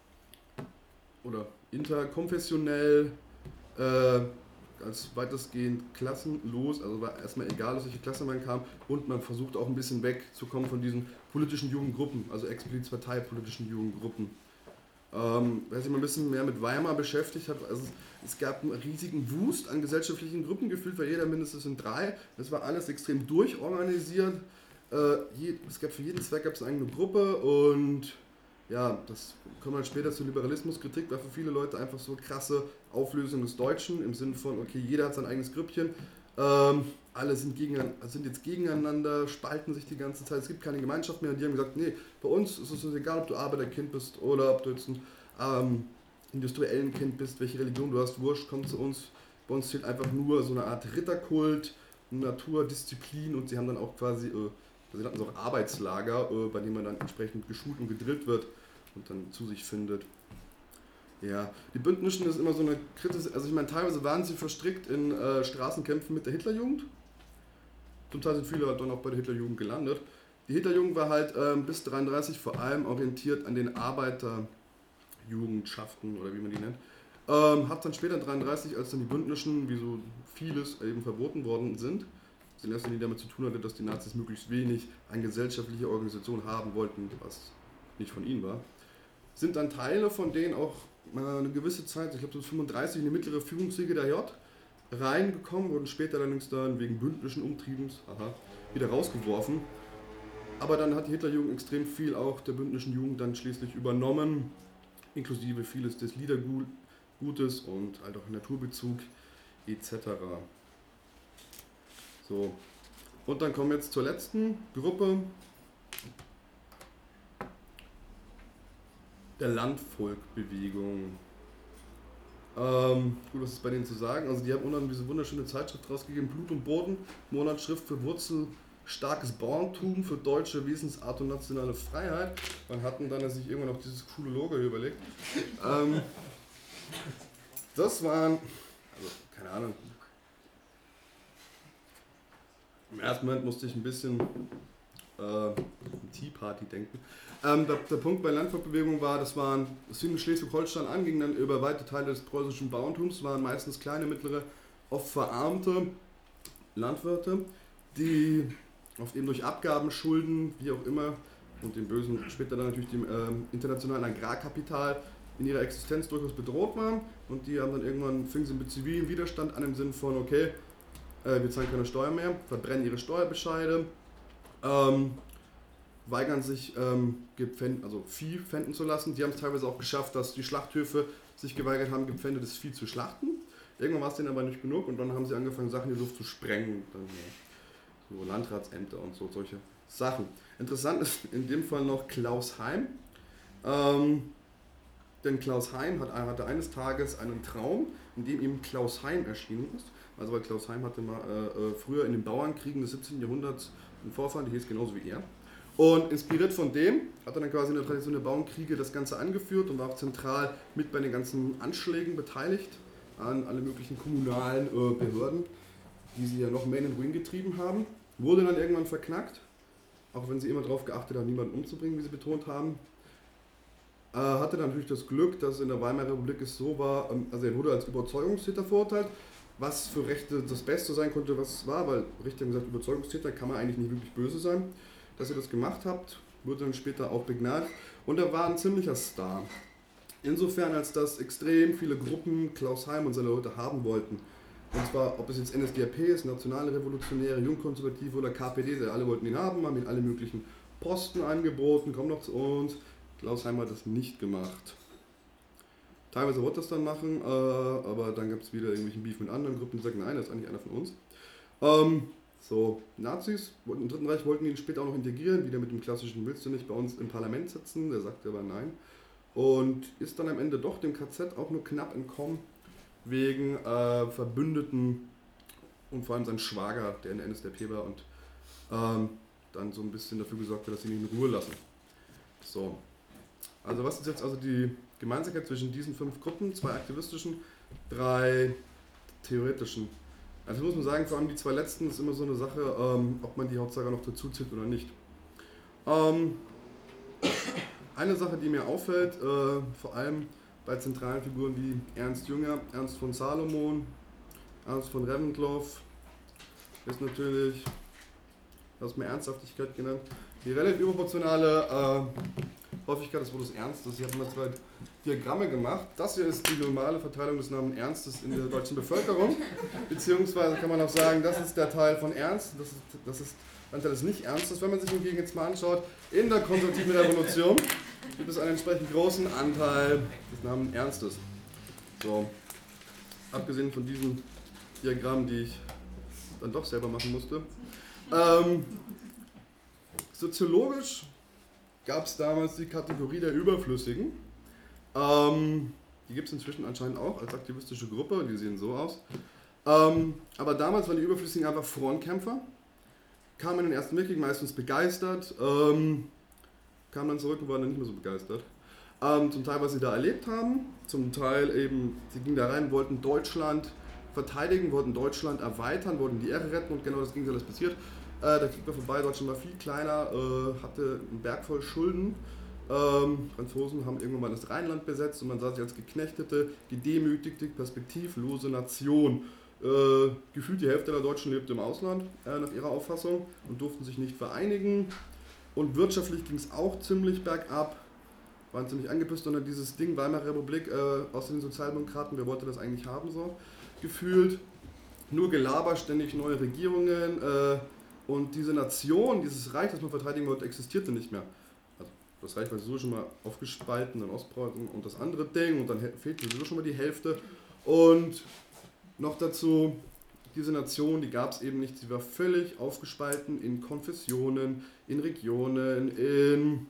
Speaker 2: oder interkonfessionell, äh, als weitestgehend klassenlos, also war erstmal egal, aus welche Klasse man kam, und man versucht auch ein bisschen wegzukommen von diesen politischen Jugendgruppen, also explizit parteipolitischen Jugendgruppen. Ähm, wer sich mal ein bisschen mehr mit Weimar beschäftigt hat, also es gab einen riesigen Wust an gesellschaftlichen Gruppen, gefühlt war jeder mindestens in drei, das war alles extrem durchorganisiert, äh, je, es gab für jeden Zweck gab es eine eigene Gruppe und ja, das kommt halt später zur Liberalismuskritik, war für viele Leute einfach so krasse Auflösung des Deutschen, im Sinne von, okay, jeder hat sein eigenes Grüppchen, ähm, alle sind, gegen, sind jetzt gegeneinander, spalten sich die ganze Zeit, es gibt keine Gemeinschaft mehr und die haben gesagt, nee, bei uns ist es egal, ob du Arbeiterkind bist oder ob du jetzt ein ähm, industriellen Kind bist, welche Religion du hast, wurscht, komm zu uns, bei uns zählt einfach nur so eine Art Ritterkult, Naturdisziplin und sie haben dann auch quasi, äh, sie hatten so auch Arbeitslager, äh, bei denen man dann entsprechend geschult und gedrillt wird und dann zu sich findet. Ja, die Bündnischen ist immer so eine kritische, also ich meine, teilweise waren sie verstrickt in äh, Straßenkämpfen mit der Hitlerjugend. Zum Teil sind viele halt dann auch bei der Hitlerjugend gelandet. Die Hitlerjugend war halt ähm, bis neunzehnhundertdreiunddreißig vor allem orientiert an den Arbeiterjugendschaften oder wie man die nennt. Ähm, hat dann später neunzehnhundertdreiunddreißig, als dann die Bündnischen, wie so vieles, eben verboten worden sind, was in erster Linie damit zu tun hatte, dass die Nazis möglichst wenig an gesellschaftliche Organisation haben wollten, was nicht von ihnen war, sind dann Teile von denen auch eine gewisse Zeit, ich glaube so fünfunddreißig, in die mittlere Führungsriege der J reingekommen, wurden später allerdings dann wegen bündnischen Umtriebens aha, wieder rausgeworfen. Aber dann hat die Hitlerjugend extrem viel auch der bündnischen Jugend dann schließlich übernommen, inklusive vieles des Liedergutes und halt auch Naturbezug et cetera. So. Und dann kommen wir jetzt zur letzten Gruppe, der Landvolkbewegung. Ähm, gut, was ist bei denen zu sagen? Also die haben unter diese wunderschöne Zeitschrift rausgegeben, Blut und Boden, Monatsschrift für wurzelstarkes Bauerntum, für deutsche Wesensart und nationale Freiheit. Man hatten dann sich irgendwann auch dieses coole Logo hier überlegt. ähm, das waren, also keine Ahnung, im ersten Moment musste ich ein bisschen äh, an Tea Party denken. Ähm, der, der Punkt bei Landvolkbewegung war, das waren, es fing in Schleswig-Holstein an, ging dann über weite Teile des preußischen Bauerntums, waren meistens kleine, mittlere, oft verarmte Landwirte, die oft eben durch Abgaben, Schulden, wie auch immer, und dem bösen, später dann natürlich dem äh, internationalen Agrarkapital in ihrer Existenz durchaus bedroht waren und die haben dann irgendwann, fingen sie mit zivilem Widerstand an im Sinne von, okay, äh, wir zahlen keine Steuer mehr, verbrennen ihre Steuerbescheide, ähm, weigern sich, ähm, gepfänd, also Vieh pfänden zu lassen. Die haben es teilweise auch geschafft, dass die Schlachthöfe sich geweigert haben, gepfändetes Vieh zu schlachten. Irgendwann war es denen aber nicht genug und dann haben sie angefangen, Sachen in die Luft zu sprengen. Dann, ja, so Landratsämter und so, solche Sachen. Interessant ist in dem Fall noch Klaus Heim. Ähm, denn Klaus Heim hat, hatte eines Tages einen Traum, in dem ihm Klaus Heim erschienen ist. Also weil Klaus Heim hatte mal äh, früher in den Bauernkriegen des siebzehnten Jahrhunderts einen Vorfahren, der hieß genauso wie er. Und inspiriert von dem hat er dann quasi in der Tradition der Bauernkriege das Ganze angeführt und war auch zentral mit bei den ganzen Anschlägen beteiligt an alle möglichen kommunalen äh, Behörden, die sie ja noch mehr in den Ruin getrieben haben. Wurde dann irgendwann verknackt, auch wenn sie immer darauf geachtet haben, niemanden umzubringen, wie sie betont haben. Äh, hatte dann natürlich das Glück, dass in der Weimarer Republik es so war, ähm, also er wurde als Überzeugungstäter verurteilt, was für Rechte das Beste sein konnte, was es war, weil Richter haben gesagt, Überzeugungstäter kann man eigentlich nicht wirklich böse sein. Dass ihr das gemacht habt, wurde dann später auch begnadigt und er war ein ziemlicher Star. Insofern, als dass extrem viele Gruppen Klaus Heim und seine Leute haben wollten. Und zwar, ob es jetzt N S D A P ist, Nationale Revolutionäre, Jungkonservative oder K P D, sie alle wollten ihn haben, haben ihm alle möglichen Posten angeboten, komm noch zu uns. Klaus Heim hat das nicht gemacht. Teilweise wollte das dann machen, äh, aber dann gab es wieder irgendwelchen Beef mit anderen Gruppen, die sagen, nein, das ist eigentlich einer von uns. Ähm, so, Nazis im Dritten Reich wollten ihn später auch noch integrieren, wieder mit dem klassischen, willst du nicht bei uns im Parlament sitzen? Der sagte aber nein. Und ist dann am Ende doch dem K Z auch nur knapp entkommen, wegen äh, Verbündeten und vor allem sein Schwager, der in der N S D A P war und ähm, dann so ein bisschen dafür gesorgt hat, dass sie ihn in Ruhe lassen. So, also was ist jetzt also die Gemeinsamkeit zwischen diesen fünf Gruppen, zwei aktivistischen, drei theoretischen? Also muss man sagen, vor allem die zwei letzten ist immer so eine Sache, ähm, ob man die Hauptsache noch dazu zählt oder nicht. Ähm, Eine Sache, die mir auffällt, äh, vor allem bei zentralen Figuren wie Ernst Jünger, Ernst von Salomon, Ernst von Reventlow, ist natürlich, du hast mir Ernsthaftigkeit genannt, die relativ überproportionale äh, Häufigkeit des Wortes Ernstes. Ich habe mal zwei Diagramme gemacht. Das hier ist die normale Verteilung des Namens Ernstes in der deutschen Bevölkerung, beziehungsweise kann man auch sagen, das ist der Teil von Ernst, das ist, das ist Anteil des Nicht-Ernstes. Wenn man sich hingegen jetzt mal anschaut, in der konservativen Revolution gibt es einen entsprechend großen Anteil des Namens Ernstes. So, abgesehen von diesen Diagrammen, die ich dann doch selber machen musste. Ähm, soziologisch gab es damals die Kategorie der Überflüssigen. Ähm, die gibt es inzwischen anscheinend auch als aktivistische Gruppe, die sehen so aus. Ähm, aber damals waren die Überflüssigen einfach Frontkämpfer. Kamen in den Ersten Weltkrieg meistens begeistert, ähm, kamen dann zurück und waren dann nicht mehr so begeistert. Ähm, zum Teil, was sie da erlebt haben, zum Teil eben, sie gingen da rein, wollten Deutschland verteidigen, wollten Deutschland erweitern, wollten die Ehre retten und genau das Gegenteil ist passiert. Äh, der Krieg war vorbei, Deutschland war viel kleiner, äh, hatte einen Berg voll Schulden. Ähm, Franzosen haben irgendwann mal das Rheinland besetzt und man sah sich als geknechtete, gedemütigte, perspektivlose Nation. Äh, gefühlt die Hälfte der Deutschen lebte im Ausland, äh, nach ihrer Auffassung, und durften sich nicht vereinigen. Und wirtschaftlich ging es auch ziemlich bergab, waren ziemlich angepisst unter dieses Ding Weimarer Republik äh, aus den Sozialdemokraten, wer wollte das eigentlich haben, so gefühlt. Nur Gelaber, ständig neue Regierungen äh, und diese Nation, dieses Reich, das man verteidigen wollte, existierte nicht mehr. Also das Reich war sowieso schon mal aufgespalten in Ostpreußen und das andere Ding und dann fehlte sowieso schon mal die Hälfte. Und noch dazu, diese Nation, die gab es eben nicht, sie war völlig aufgespalten in Konfessionen, in Regionen, in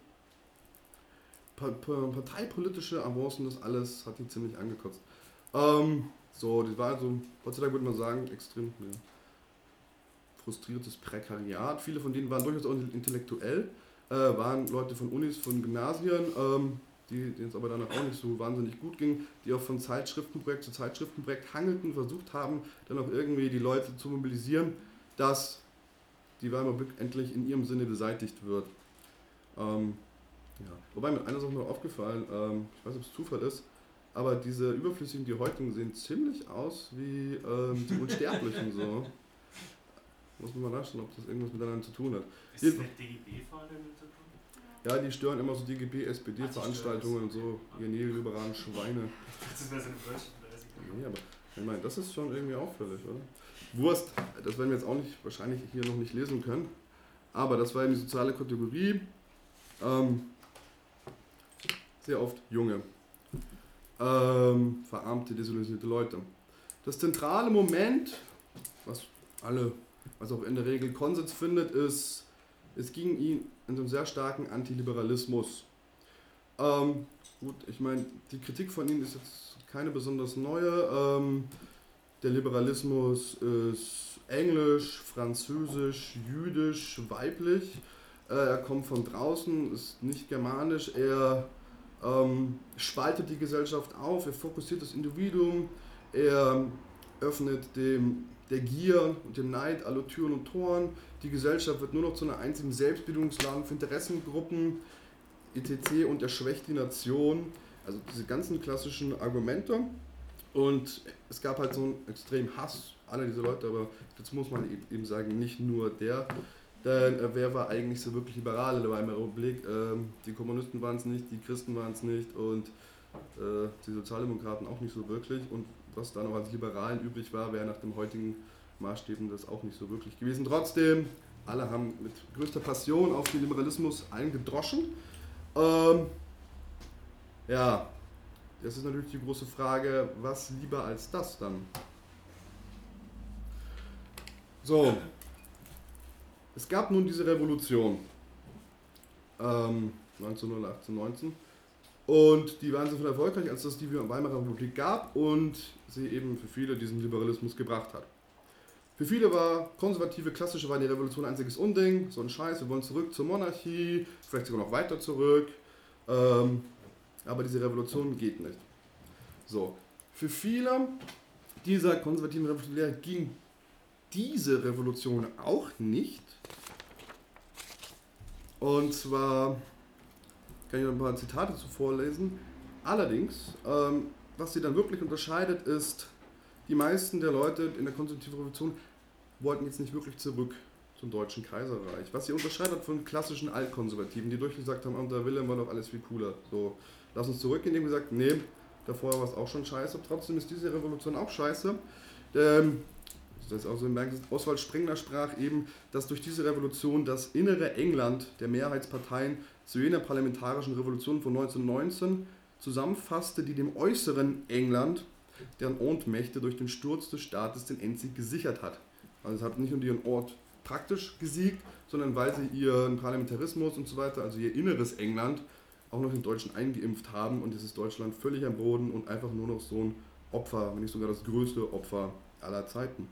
Speaker 2: pa pa parteipolitische Avancen, das alles hat die ziemlich angekotzt. Ähm, so, die war also, heutzutage würde man sagen, extrem ja, frustriertes Prekariat. Viele von denen waren durchaus auch intellektuell, äh, waren Leute von Unis, von Gymnasien, ähm, die, denen es aber danach auch nicht so wahnsinnig gut ging, die auch von Zeitschriftenprojekt zu Zeitschriftenprojekt hangelten, versucht haben, dann auch irgendwie die Leute zu mobilisieren, dass die Weimarer Republik endlich in ihrem Sinne beseitigt wird. Ähm, ja. Wobei mir eine Sache noch aufgefallen, ähm, ich weiß nicht, ob es Zufall ist, aber diese Überflüssigen, die heutigen, sehen ziemlich aus wie ähm, die Unsterblichen so. Muss man mal nachschauen, ob das irgendwas miteinander zu tun hat.
Speaker 3: Ist das mit D G B vorne damit zu tun?
Speaker 2: Ja, die stören immer so D G B, S P D-Veranstaltungen und so, ihr neoliberalen Schweine.
Speaker 3: Das wäre so eine Wörtchen.
Speaker 2: Nee, aber Ich meine, das ist schon irgendwie auffällig, oder? Wurst, das werden wir jetzt auch nicht, wahrscheinlich hier noch nicht lesen können, aber das war eben die soziale Kategorie. Ähm, sehr oft junge, ähm, verarmte, desillusionierte Leute. Das zentrale Moment, was alle, was auch in der Regel Konsens findet, ist, es ging ihnen in einem sehr starken Antiliberalismus. Ähm, gut, ich meine, die Kritik von ihnen ist jetzt keine besonders neue. Ähm, der Liberalismus ist englisch, französisch, jüdisch, weiblich. Äh, er kommt von draußen, ist nicht germanisch. Er ähm, spaltet die Gesellschaft auf, er fokussiert das Individuum, er öffnet dem, der Gier und dem Neid alle Türen und Toren. Die Gesellschaft wird nur noch zu einer einzigen Selbstbedienungsladen für Interessengruppen, et cetera und er schwächt die Nation. Also diese ganzen klassischen Argumente. Und es gab halt so einen extremen Hass aller dieser Leute, aber dazu muss man eben sagen, nicht nur der. Denn äh, wer war eigentlich so wirklich liberal in der Weimarer Republik? Ähm, die Kommunisten waren es nicht, die Christen waren es nicht und äh, die Sozialdemokraten auch nicht so wirklich. Und was dann auch als Liberalen üblich war, wäre nach dem heutigen Maßstäben das auch nicht so wirklich gewesen. Trotzdem, alle haben mit größter Passion auf den Liberalismus eingedroschen. Ähm, ja, das ist natürlich die große Frage, was lieber als das dann? So, es gab nun diese Revolution, ähm, neunzehnhundertachtzehn, neunzehn, und die waren so viel erfolgreich, als es die Weimarer Republik gab und sie eben für viele diesen Liberalismus gebracht hat. Für viele war konservative, klassische war die Revolution ein einziges Unding, so ein Scheiß, wir wollen zurück zur Monarchie, vielleicht sogar noch weiter zurück, ähm, aber diese Revolution geht nicht. So, für viele dieser konservativen Revolutionäre ging diese Revolution auch nicht. Und zwar kann ich noch ein paar Zitate zu vorlesen. Allerdings, ähm, was sie dann wirklich unterscheidet, ist, die meisten der Leute in der konservativen Revolution wollten jetzt nicht wirklich zurück zum Deutschen Kaiserreich. Was sie unterscheidet von klassischen Altkonservativen, die durchgesagt haben, unter Wilhelm war doch alles viel cooler. So, lass uns zurückgehen, die haben gesagt, nee, davor war es auch schon scheiße. Trotzdem ist diese Revolution auch scheiße. Ähm, das ist auch so ein Merk, Oswald Spengler sprach eben, dass durch diese Revolution das innere England der Mehrheitsparteien zu jener parlamentarischen Revolution von neunzehnhundertneunzehn zusammenfasste, die dem äußeren England, deren Ohnmächte durch den Sturz des Staates den Endsieg gesichert hat. Also es hat nicht nur ihren Ort praktisch gesiegt, sondern weil sie ihren Parlamentarismus und so weiter, also ihr inneres England, auch noch den Deutschen eingeimpft haben und dieses Deutschland völlig am Boden und einfach nur noch so ein Opfer, wenn nicht sogar das größte Opfer aller Zeiten.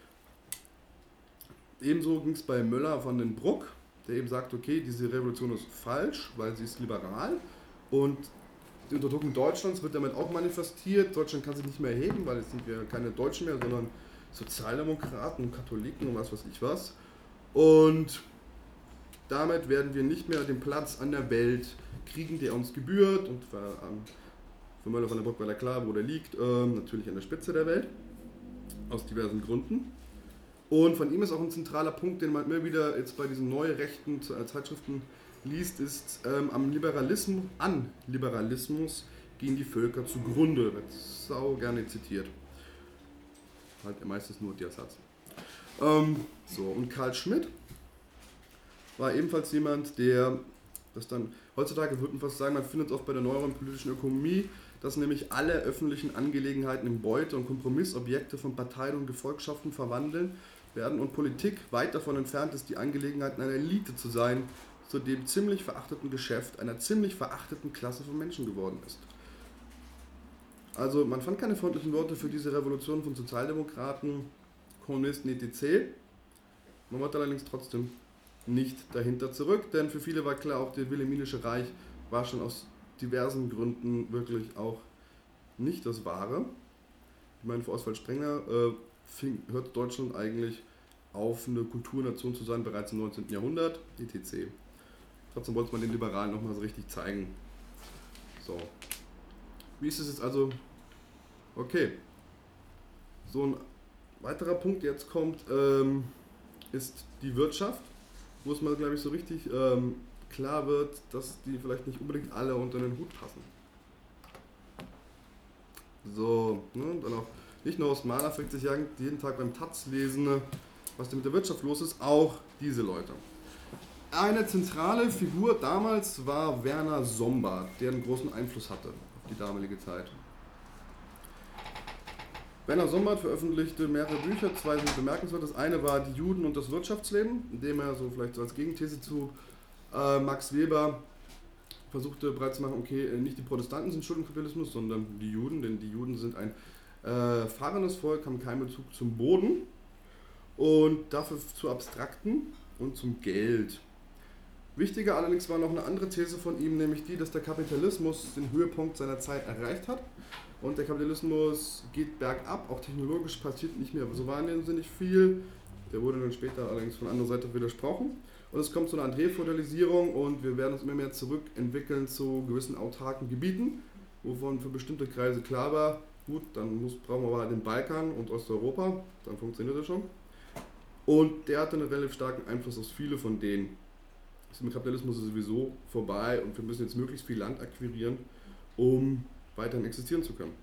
Speaker 2: Ebenso ging es bei Möller von den Bruck, der eben sagt, okay, diese Revolution ist falsch, weil sie ist liberal und die Unterdrückung Deutschlands wird damit auch manifestiert. Deutschland kann sich nicht mehr erheben, weil jetzt sind wir keine Deutschen mehr, sondern Sozialdemokraten und Katholiken und was weiß ich was. Und damit werden wir nicht mehr den Platz an der Welt kriegen, der uns gebührt. Und für, ähm, für Möller von der Bruck war da klar, wo der liegt, ähm, natürlich an der Spitze der Welt, aus diversen Gründen. Und von ihm ist auch ein zentraler Punkt, den man immer wieder jetzt bei diesen neurechten Zeitschriften liest, ist ähm, am Liberalismus, an Liberalismus gehen die Völker zugrunde. Wird sau gerne zitiert. Halt meistens nur der Satz. Ähm, so, und Karl Schmidt war ebenfalls jemand, der das dann, heutzutage würde man fast sagen, man findet es auch bei der neueren politischen Ökonomie, dass nämlich alle öffentlichen Angelegenheiten in Beute- und Kompromissobjekte von Parteien und Gefolgschaften verwandeln werden und Politik weit davon entfernt ist, die Angelegenheiten einer Elite zu sein, zu dem ziemlich verachteten Geschäft einer ziemlich verachteten Klasse von Menschen geworden ist. Also man fand keine freundlichen Worte für diese Revolution von Sozialdemokraten, Kommunisten et cetera. Man wollte allerdings trotzdem nicht dahinter zurück, denn für viele war klar, auch das Wilhelminische Reich war schon aus diversen Gründen wirklich auch nicht das Wahre. Ich meine, für Oswald Spengler äh, fing, hört Deutschland eigentlich auf, eine Kulturnation zu sein, bereits im neunzehnten Jahrhundert, et cetera. Trotzdem wollte man den Liberalen nochmal so richtig zeigen. So. Wie ist es jetzt also? Okay. So ein weiterer Punkt, der jetzt kommt, ähm, ist die Wirtschaft, wo es mal, glaube ich, so richtig ähm, klar wird, dass die vielleicht nicht unbedingt alle unter den Hut passen. So, ne, dann auch nicht nur Horst Mahler fragt sich jeden Tag beim Taz lesen, was denn mit der Wirtschaft los ist, auch diese Leute. Eine zentrale Figur damals war Werner Sombart, der einen großen Einfluss hatte auf die damalige Zeit. Werner Sombart veröffentlichte mehrere Bücher, zwei sind bemerkenswert. Das eine war Die Juden und das Wirtschaftsleben, in dem er so vielleicht so als Gegenthese zu äh, Max Weber versuchte bereits zu machen, okay, nicht die Protestanten sind schuld im Kapitalismus, sondern die Juden, denn die Juden sind ein äh, fahrendes Volk, haben keinen Bezug zum Boden und dafür zu Abstrakten und zum Geld. Wichtiger allerdings war noch eine andere These von ihm, nämlich die, dass der Kapitalismus den Höhepunkt seiner Zeit erreicht hat. Und der Kapitalismus geht bergab, auch technologisch passiert nicht mehr so wahnsinnig viel. Der wurde dann später allerdings von anderer Seite widersprochen. Und es kommt zu einer André-Feudalisierung und wir werden uns immer mehr zurückentwickeln zu gewissen autarken Gebieten, wovon für bestimmte Kreise klar war, gut, dann muss, brauchen wir aber den Balkan und Osteuropa, dann funktioniert das schon. Und der hatte einen relativ starken Einfluss auf viele von denen. Das mit Kapitalismus ist sowieso vorbei und wir müssen jetzt möglichst viel Land akquirieren, um weiterhin existieren zu können.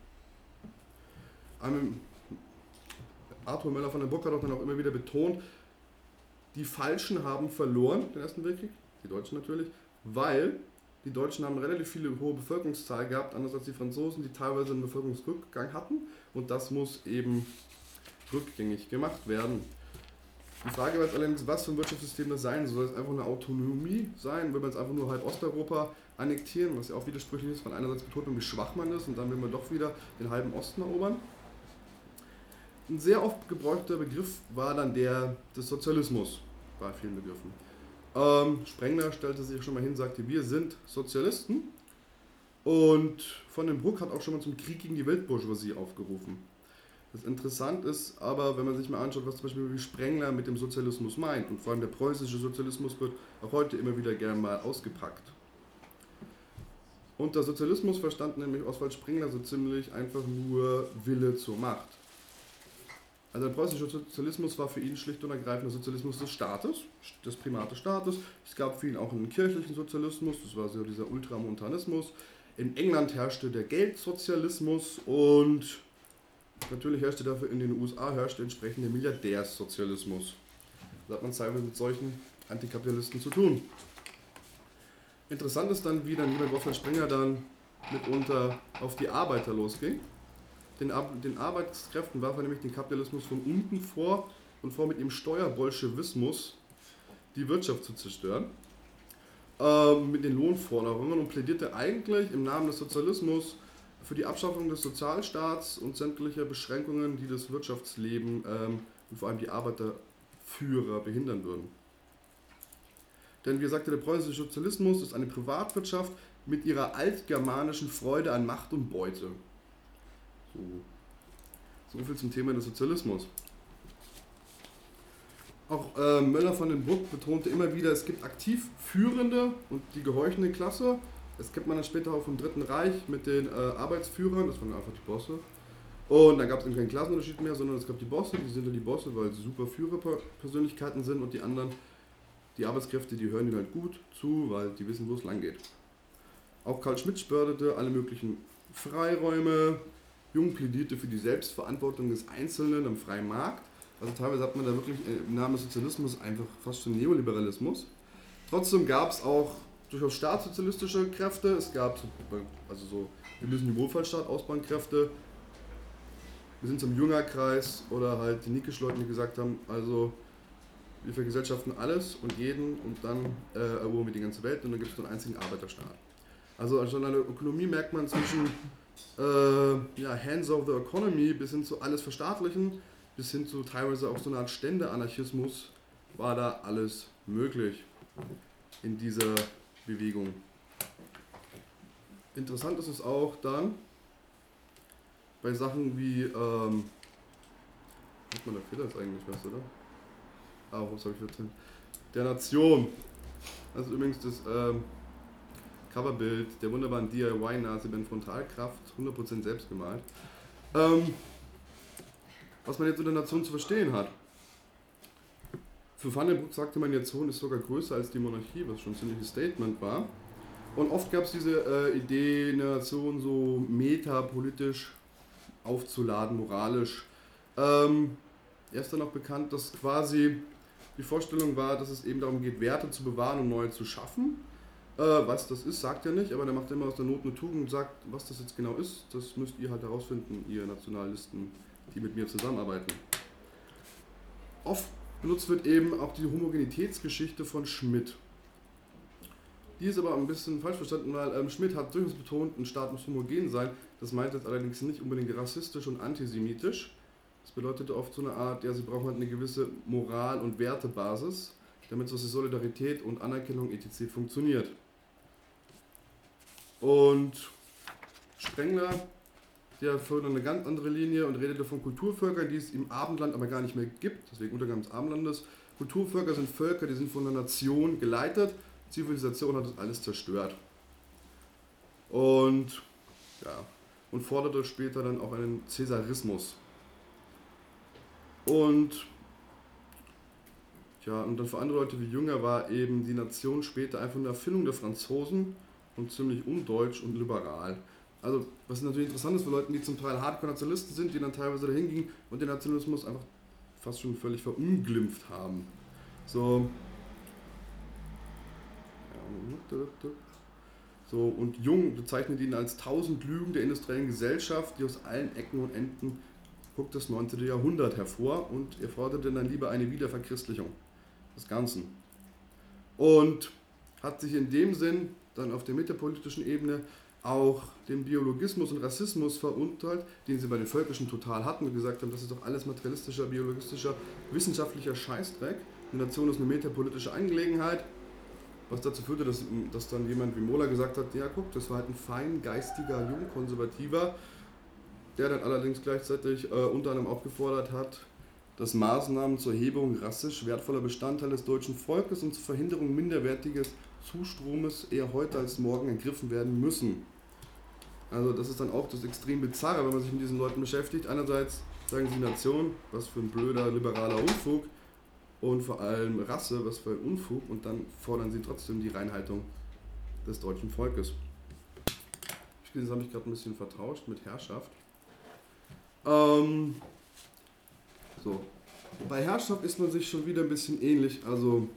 Speaker 2: Arthur Möller von der Burg hat auch dann auch immer wieder betont, die Falschen haben verloren den Ersten Weltkrieg, die Deutschen natürlich, weil die Deutschen haben eine relativ viele hohe Bevölkerungszahl gehabt, anders als die Franzosen, die teilweise einen Bevölkerungsrückgang hatten und das muss eben rückgängig gemacht werden. Die Frage war jetzt allerdings, was für ein Wirtschaftssystem das sein soll. Soll es einfach eine Autonomie sein? Will man jetzt einfach nur halb Osteuropa annektieren, was ja auch widersprüchlich ist, von einerseits betont man, wie schwach man ist und dann will man doch wieder den halben Osten erobern. Ein sehr oft gebrauchter Begriff war dann der des Sozialismus, bei vielen Begriffen. Ähm, Sprengler stellte sich schon mal hin und sagte, wir sind Sozialisten und von den Bruck hat auch schon mal zum Krieg gegen die Weltbourgeoisie aufgerufen. Das interessant ist aber, wenn man sich mal anschaut, was zum Beispiel wie Sprengler mit dem Sozialismus meint und vor allem der preußische Sozialismus wird auch heute immer wieder gern mal ausgepackt. Unter Sozialismus verstand nämlich Oswald Spengler so ziemlich einfach nur Wille zur Macht. Also der preußische Sozialismus war für ihn schlicht und ergreifend der Sozialismus des Staates, des Primat des Staates. Es gab für ihn auch einen kirchlichen Sozialismus, das war so dieser Ultramontanismus. In England herrschte der Geldsozialismus und natürlich herrschte dafür in den U S A herrschte entsprechend der Milliardärssozialismus. Da hat man teilweise mit solchen Antikapitalisten zu tun. Interessant ist dann, wie dann jemand Oswald Spengler dann mitunter auf die Arbeiter losging. Den, Ar den Arbeitskräften warf er nämlich den Kapitalismus von unten vor und vor mit dem Steuerbolschewismus die Wirtschaft zu zerstören. Ähm, mit den Lohnforderungen und plädierte eigentlich im Namen des Sozialismus für die Abschaffung des Sozialstaats und sämtlicher Beschränkungen, die das Wirtschaftsleben ähm, und vor allem die Arbeiterführer behindern würden. Denn wie sagte der preußische Sozialismus, ist eine Privatwirtschaft mit ihrer altgermanischen Freude an Macht und Beute. So, so viel zum Thema des Sozialismus. Auch äh, Möller von den Bruck betonte immer wieder, es gibt aktiv Führende und die gehorchende Klasse. Das kennt man dann später auch vom Dritten Reich mit den äh, Arbeitsführern, das waren einfach die Bosse. Und dann gab es eben keinen Klassenunterschied mehr, sondern es gab die Bosse, die sind dann die Bosse, weil sie super Führerpersönlichkeiten sind und die anderen, die Arbeitskräfte, die hören ihnen halt gut zu, weil die wissen, wo es lang geht. Auch Karl Schmitt förderte alle möglichen Freiräume, Jung plädierte für die Selbstverantwortung des Einzelnen am freien Markt. Also teilweise hat man da wirklich im Namen des Sozialismus einfach fast schon Neoliberalismus. Trotzdem gab es auch durchaus staatssozialistische Kräfte, es gab so, also so, wir müssen den Wohlfahrtsstaat ausbauen Kräfte, wir sind zum Jüngerkreis oder halt die Nickisch-Leute, die gesagt haben, also wir vergesellschaften alles und jeden und dann äh, erobern wir die ganze Welt und dann gibt es nur einen einzigen Arbeiterstaat. Also schon an der Ökonomie merkt man zwischen äh, ja, Hands of the Economy bis hin zu alles verstaatlichen, bis hin zu teilweise auch so einer Art Ständeanarchismus war da alles möglich in dieser Bewegung. Interessant ist es auch dann bei Sachen wie, ähm, hat man da fehlt das eigentlich was, oder? Ah, was habe ich erzählt? Der Nation. Das ist übrigens das ähm, Coverbild der wunderbaren D I Y-Nase Ben Frontalkraft, hundert Prozent selbst gemalt. Ähm, was man jetzt unter Nation zu verstehen hat. Für Van den Broek sagte man, die Nation ist sogar größer als die Monarchie, was schon ein ziemliches Statement war. Und oft gab es diese äh, Idee, eine Nation so metapolitisch aufzuladen, moralisch. Ähm, er ist dann auch bekannt, dass quasi die Vorstellung war, dass es eben darum geht, Werte zu bewahren und neue zu schaffen. Äh, was das ist, sagt er nicht, aber der macht immer aus der Not eine Tugend und sagt, was das jetzt genau ist, das müsst ihr halt herausfinden, ihr Nationalisten, die mit mir zusammenarbeiten. Oft benutzt wird eben auch die Homogenitätsgeschichte von Schmidt. Die ist aber ein bisschen falsch verstanden, weil ähm, Schmidt hat durchaus betont, ein Staat muss homogen sein. Das meint jetzt allerdings nicht unbedingt rassistisch und antisemitisch. Das bedeutet oft so eine Art, ja, sie brauchen halt eine gewisse Moral- und Wertebasis, damit so Solidarität und Anerkennung et cetera funktioniert. Und Sprengler, der führt eine ganz andere Linie und redete von Kulturvölkern, die es im Abendland aber gar nicht mehr gibt, deswegen Untergang des Abendlandes. Kulturvölker sind Völker, die sind von einer Nation geleitet, Zivilisation hat das alles zerstört. Und, ja, und forderte später dann auch einen Cäsarismus. Und, ja, und dann für andere Leute wie Jünger war eben die Nation später einfach eine Erfindung der Franzosen und ziemlich undeutsch und liberal. Also, was natürlich interessant ist für Leute, die zum Teil Hardcore-Nationalisten sind, die dann teilweise dahin gingen und den Nationalismus einfach fast schon völlig verunglimpft haben. So. So, und Jung bezeichnet ihn als tausend Lügen der industriellen Gesellschaft, die aus allen Ecken und Enden guckt das neunzehnte Jahrhundert hervor und er forderte dann lieber eine Wiederverchristlichung des Ganzen. Und hat sich in dem Sinn dann auf der metapolitischen Ebene auch den Biologismus und Rassismus verurteilt, den sie bei den Völkischen total hatten und gesagt haben, das ist doch alles materialistischer, biologistischer, wissenschaftlicher Scheißdreck. Die Nation ist eine metapolitische Angelegenheit, was dazu führte, dass, dass dann jemand wie Mohler gesagt hat, ja guck, das war halt ein feingeistiger Jungkonservativer, der dann allerdings gleichzeitig äh, unter anderem aufgefordert hat, dass Maßnahmen zur Erhebung rassisch wertvoller Bestandteile des deutschen Volkes und zur Verhinderung minderwertiges Zustromes eher heute als morgen ergriffen werden müssen. Also das ist dann auch das extrem Bizarre, wenn man sich mit diesen Leuten beschäftigt. Einerseits sagen sie Nation, was für ein blöder, liberaler Unfug, und vor allem Rasse, was für ein Unfug, und dann fordern sie trotzdem die Reinhaltung des deutschen Volkes. Ich finde, das habe ich gerade ein bisschen vertauscht mit Herrschaft. Ähm, so. Bei Herrschaft ist man sich schon wieder ein bisschen ähnlich, also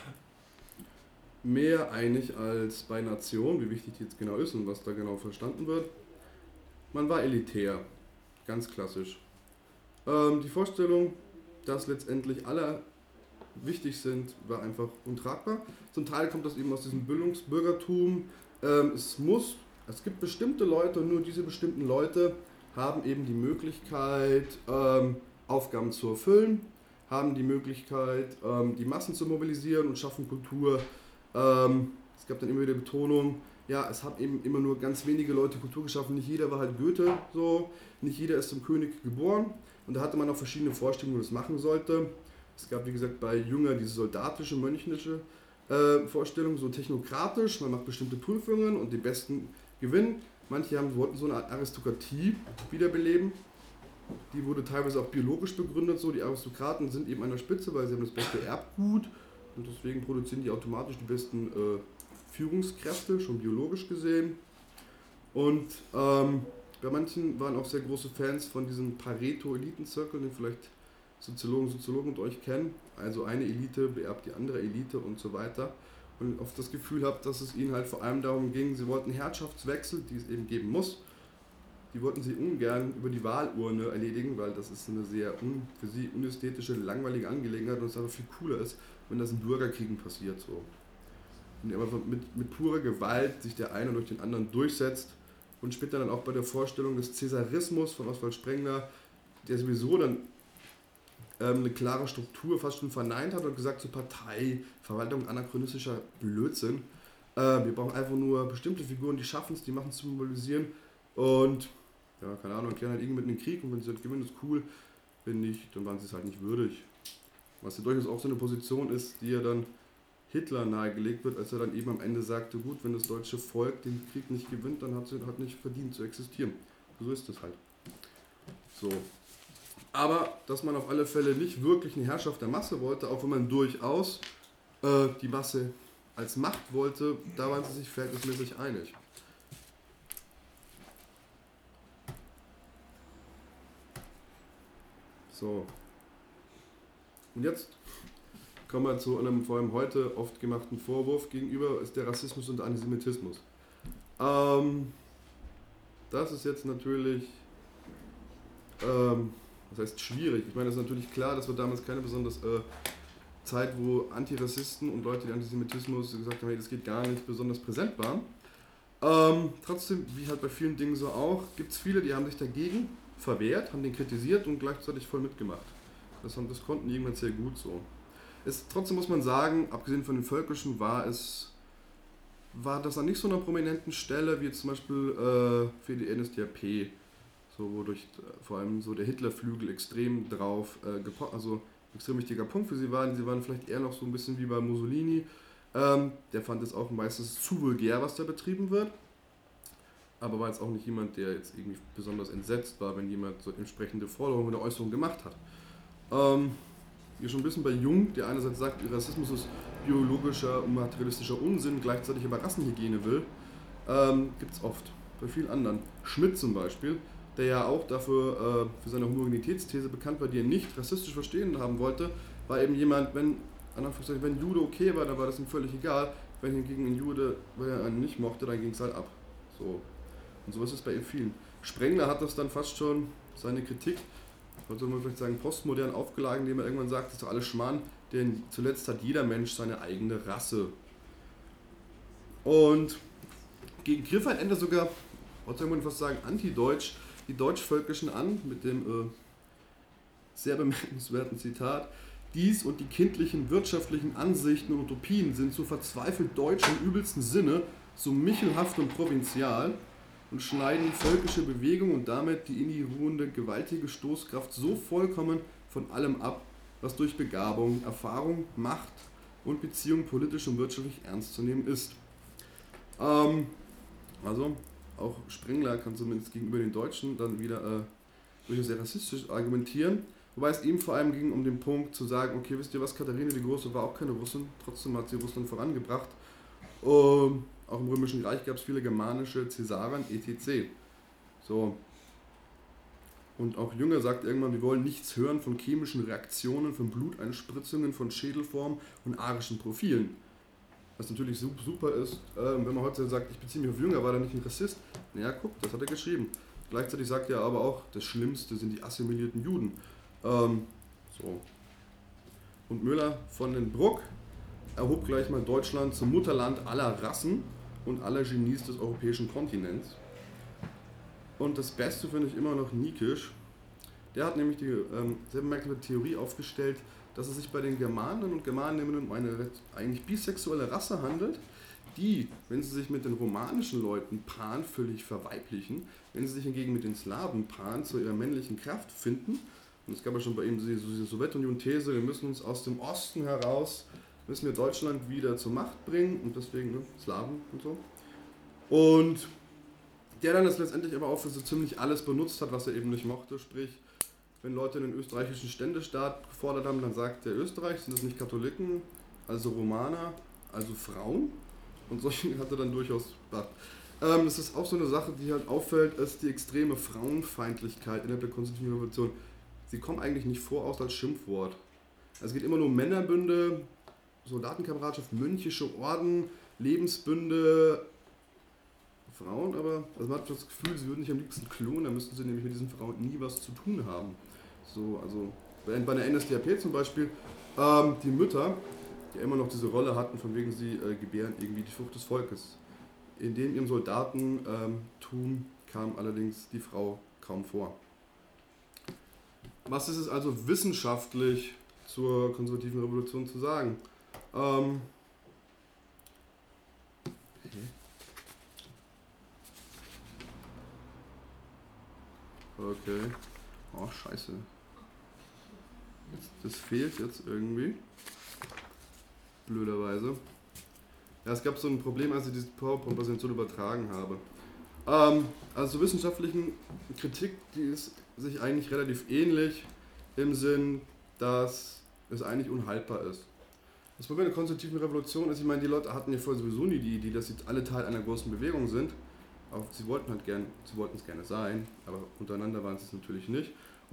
Speaker 2: mehr einig als bei Nation, wie wichtig die jetzt genau ist und was da genau verstanden wird. Man war elitär, ganz klassisch. Ähm, die Vorstellung, dass letztendlich alle wichtig sind, war einfach untragbar. Zum Teil kommt das eben aus diesem Bildungsbürgertum. Ähm, es muss, es gibt bestimmte Leute und nur diese bestimmten Leute haben eben die Möglichkeit, ähm, Aufgaben zu erfüllen, haben die Möglichkeit, ähm, die Massen zu mobilisieren und schaffen Kultur. Ähm, es gab dann immer wieder Betonung, ja, es haben eben immer nur ganz wenige Leute Kultur geschaffen, nicht jeder war halt Goethe, so, nicht jeder ist zum König geboren, und da hatte man auch verschiedene Vorstellungen, wie man das machen sollte. Es gab, wie gesagt, bei Jünger diese soldatische, mönchliche äh, Vorstellung, so technokratisch, man macht bestimmte Prüfungen und die Besten gewinnen. Manche haben, wollten so eine Art Aristokratie wiederbeleben, die wurde teilweise auch biologisch begründet, so, die Aristokraten sind eben an der Spitze, weil sie haben das beste Erbgut. Und deswegen produzieren die automatisch die besten äh, Führungskräfte, schon biologisch gesehen. Und ähm, bei manchen waren auch sehr große Fans von diesen Pareto-Elitenzirkeln, den vielleicht Soziologen, Soziologen und euch kennen. Also eine Elite beerbt die andere Elite und so weiter. Und oft das Gefühl habt, dass es ihnen halt vor allem darum ging, sie wollten Herrschaftswechsel, die es eben geben muss. Die wollten sie ungern über die Wahlurne erledigen, weil das ist eine sehr un, für sie unästhetische, langweilige Angelegenheit und es einfach viel cooler ist, wenn das in Bürgerkriegen passiert. So. Und einfach mit, mit purer Gewalt sich der eine durch den anderen durchsetzt und später dann auch bei der Vorstellung des Cäsarismus von Oswald Spengler, der sowieso dann ähm, eine klare Struktur fast schon verneint hat und gesagt, so Partei, Verwaltung, anachronistischer Blödsinn. Äh, wir brauchen einfach nur bestimmte Figuren, die schaffen es, die machen es zu mobilisieren und ja, keine Ahnung, erklären halt irgendwie mit einem Krieg und wenn sie halt gewinnen, ist cool. Wenn nicht, dann waren sie es halt nicht würdig. Was ja durchaus auch so eine Position ist, die ja dann Hitler nahegelegt wird, als er dann eben am Ende sagte, gut, wenn das deutsche Volk den Krieg nicht gewinnt, dann hat es hat nicht verdient zu existieren. So ist es halt. So. Aber, dass man auf alle Fälle nicht wirklich eine Herrschaft der Masse wollte, auch wenn man durchaus äh, die Masse als Macht wollte, da waren sie sich verhältnismäßig einig. So. Und jetzt kommen wir zu einem vor allem heute oft gemachten Vorwurf gegenüber, ist der Rassismus und der Antisemitismus. Ähm, das ist jetzt natürlich, ähm, das heißt schwierig. Ich meine, es ist natürlich klar, dass wir damals keine besonders äh, Zeit, wo Antirassisten und Leute, die Antisemitismus gesagt haben, hey, das geht gar nicht, besonders präsent waren. Ähm, trotzdem, wie halt bei vielen Dingen so auch, gibt es viele, die haben sich dagegen verwehrt, haben den kritisiert und gleichzeitig voll mitgemacht. Das, haben, das konnten die irgendwann sehr gut so. Es, trotzdem muss man sagen, abgesehen von den Völkischen, war es war das an nicht so einer prominenten Stelle wie zum Beispiel äh, für die N S D A P, so wodurch äh, vor allem so der Hitlerflügel extrem drauf, äh, gepo- also extrem wichtiger Punkt für sie waren. Sie waren vielleicht eher noch so ein bisschen wie bei Mussolini. Ähm, der fand es auch meistens zu vulgär, was da betrieben wird. Aber war jetzt auch nicht jemand, der jetzt irgendwie besonders entsetzt war, wenn jemand so entsprechende Forderungen oder Äußerungen gemacht hat. Ähm, hier schon ein bisschen bei Jung, der einerseits sagt, Rassismus ist biologischer und materialistischer Unsinn, gleichzeitig aber Rassenhygiene will, ähm, gibt es oft. Bei vielen anderen. Schmidt zum Beispiel, der ja auch dafür äh, für seine Homogenitätsthese bekannt war, die er nicht rassistisch verstehen haben wollte, war eben jemand, wenn, wenn Jude okay war, dann war das ihm völlig egal. Wenn hingegen ein Jude, weil er einen nicht mochte, dann ging es halt ab. So. Und so ist es bei ihm vielen. Sprengler hat das dann fast schon, seine Kritik, sollte man vielleicht sagen, postmodern aufgeladen, indem er irgendwann sagt, das ist doch alles Schmarrn, denn zuletzt hat jeder Mensch seine eigene Rasse. Und gegen Griffith endet sogar, sollte man fast sagen, anti-deutsch, die Deutschvölkischen an, mit dem äh, sehr bemerkenswerten Zitat: Dies und die kindlichen wirtschaftlichen Ansichten und Utopien sind so verzweifelt deutsch im übelsten Sinne, so michelhaft und provinzial und schneiden die völkische Bewegung und damit die in ihr ruhende gewaltige Stoßkraft so vollkommen von allem ab, was durch Begabung, Erfahrung, Macht und Beziehung politisch und wirtschaftlich ernst zu nehmen ist. Ähm, also auch Sprengler kann zumindest gegenüber den Deutschen dann wieder äh, durchaus sehr rassistisch argumentieren, wobei es ihm vor allem ging um den Punkt zu sagen, okay, wisst ihr was, Katharina die Große war auch keine Russin, trotzdem hat sie Russland vorangebracht. Ähm, Auch im Römischen Reich gab es viele germanische Cäsaren, et cetera. So. Und auch Jünger sagt irgendwann, wir wollen nichts hören von chemischen Reaktionen, von Bluteinspritzungen, von Schädelformen und arischen Profilen. Was natürlich super ist, äh, wenn man heute sagt, ich beziehe mich auf Jünger, war er nicht ein Rassist? Naja, guck, das hat er geschrieben. Gleichzeitig sagt er aber auch, das Schlimmste sind die assimilierten Juden. Ähm, so. Und Müller von den Bruck erhob gleich mal Deutschland zum Mutterland aller Rassen und aller Genies des europäischen Kontinents. Und das Beste finde ich immer noch Niekisch. Der hat nämlich die ähm, sehr bemerkenswerte Theorie aufgestellt, dass es sich bei den Germanen und Germaninnen um eine eigentlich bisexuelle Rasse handelt, die, wenn sie sich mit den romanischen Leuten paaren, völlig verweiblichen, wenn sie sich hingegen mit den Slawen paaren, zu ihrer männlichen Kraft finden. Und es gab ja schon bei ihm diese Sowjetunion-These, wir müssen uns aus dem Osten heraus, müssen wir Deutschland wieder zur Macht bringen und deswegen ne, Slawen und so. Und der dann das letztendlich aber auch für so ziemlich alles benutzt hat, was er eben nicht mochte, sprich, wenn Leute den österreichischen Ständestaat gefordert haben, dann sagt der Österreich, sind das nicht Katholiken, also Romaner, also Frauen? Und solche hat er dann durchaus gebracht. Ähm, das ist auch so eine Sache, die halt auffällt, ist die extreme Frauenfeindlichkeit innerhalb der konstitutiven Revolution. Sie kommen eigentlich nicht vor, außer als Schimpfwort. Es geht immer nur um Männerbünde, Soldatenkameradschaft, mönchische Orden, Lebensbünde, Frauen, aber also man hat das Gefühl, sie würden nicht am liebsten klonen, dann müssten sie nämlich mit diesen Frauen nie was zu tun haben. So, also bei, bei der N S D A P zum Beispiel, ähm, die Mütter, die immer noch diese Rolle hatten, von wegen sie äh, gebären irgendwie die Frucht des Volkes. In dem ihrem Soldatentum ähm, kam allerdings die Frau kaum vor. Was ist es also wissenschaftlich zur konservativen Revolution zu sagen? Ähm, Okay. Oh, scheiße. Jetzt, das fehlt jetzt irgendwie. Blöderweise. Ja, es gab so ein Problem, als ich diese PowerPoint-Präsentation übertragen habe. Ähm, also zur wissenschaftlichen Kritik, die ist sich eigentlich relativ ähnlich im Sinn, dass es eigentlich unhaltbar ist. Das Problem der konstitutiven Revolution ist, ich meine, die Leute hatten ja vorher sowieso nie die Idee, dass sie alle Teil einer großen Bewegung sind. Auch sie wollten halt gern, sie wollten es gerne sein, aber untereinander waren sie es natürlich nicht. Und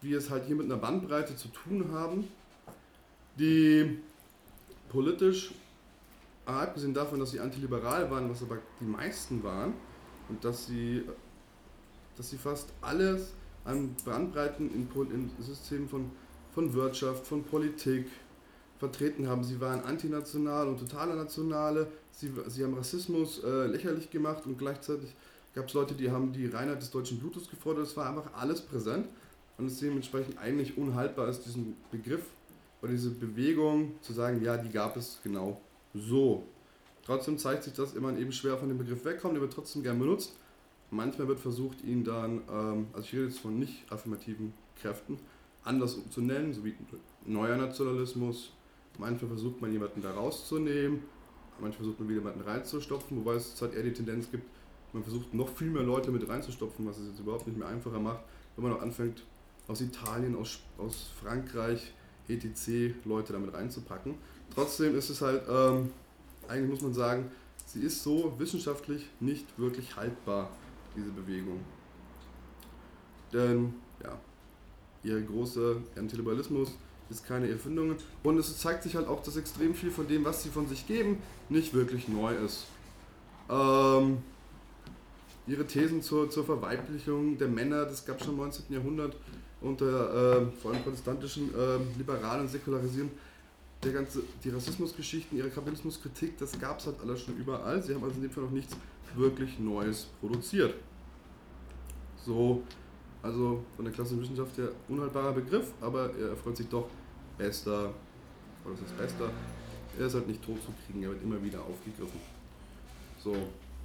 Speaker 2: wir es halt hier mit einer Bandbreite zu tun haben, die politisch, abgesehen davon, dass sie antiliberal waren, was aber die meisten waren, und dass sie, dass sie fast alles an Bandbreiten in, in Systemen von, von Wirtschaft, von Politik vertreten haben. Sie waren antinational und totale Nationale, sie, sie haben Rassismus äh, lächerlich gemacht und gleichzeitig gab es Leute, die haben die Reinheit des deutschen Blutes gefordert. Es war einfach alles präsent und es dementsprechend eigentlich unhaltbar ist, diesen Begriff oder diese Bewegung zu sagen, ja, die gab es genau so. Trotzdem zeigt sich, dass man eben schwer von dem Begriff wegkommt, der wird trotzdem gern benutzt. Manchmal wird versucht, ihn dann, ähm, also ich rede jetzt von nicht affirmativen Kräften, anders zu nennen, so wie neuer Nationalismus. Manchmal versucht man jemanden da rauszunehmen, manchmal versucht man wieder jemanden reinzustopfen, wobei es halt eher die Tendenz gibt, man versucht noch viel mehr Leute mit reinzustopfen, was es jetzt überhaupt nicht mehr einfacher macht, wenn man auch anfängt, aus Italien, aus, aus Frankreich, et cetera Leute damit reinzupacken. Trotzdem ist es halt, ähm, eigentlich muss man sagen, sie ist so wissenschaftlich nicht wirklich haltbar, diese Bewegung. Denn, ja, ihr großer Antiliberalismus ist keine Erfindung und es zeigt sich halt auch, dass extrem viel von dem, was sie von sich geben, nicht wirklich neu ist. Ähm, ihre Thesen zur, zur Verweiblichung der Männer, das gab es schon im neunzehnten Jahrhundert unter äh, vor allem protestantischen äh, liberalen Säkularisierung. Der ganze, die Rassismusgeschichten, ihre Kapitalismuskritik, das gab es halt alles schon überall. Sie haben also in dem Fall noch nichts wirklich Neues produziert. So, also von der klassischen Wissenschaft her unhaltbarer Begriff, aber er erfreut sich doch bester, oder was ist bester, er ist halt nicht tot zu kriegen, er wird immer wieder aufgegriffen. So.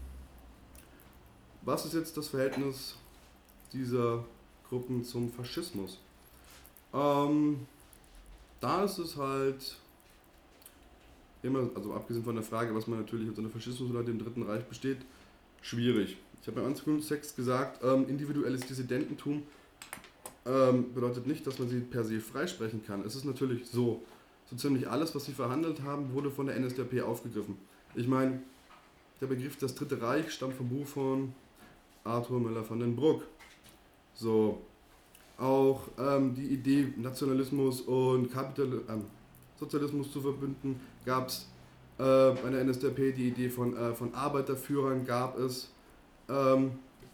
Speaker 2: Was ist jetzt das Verhältnis dieser Gruppen zum Faschismus? Ähm, da ist es halt immer, also abgesehen von der Frage, was man natürlich unter dem Faschismus oder dem Dritten Reich besteht, schwierig. Ich habe im Anführungstext gesagt, ähm, individuelles Dissidententum ähm, bedeutet nicht, dass man sie per se freisprechen kann. Es ist natürlich so, so ziemlich alles, was sie verhandelt haben, wurde von der N S D A P aufgegriffen. Ich meine, der Begriff das Dritte Reich stammt vom Buch von Arthur Müller von den Bruck. So, auch ähm, die Idee, Nationalismus und Kapital ähm, Sozialismus zu verbünden, gab es äh, bei der N S D A P. Die Idee von, äh, von Arbeiterführern gab es. Ähm,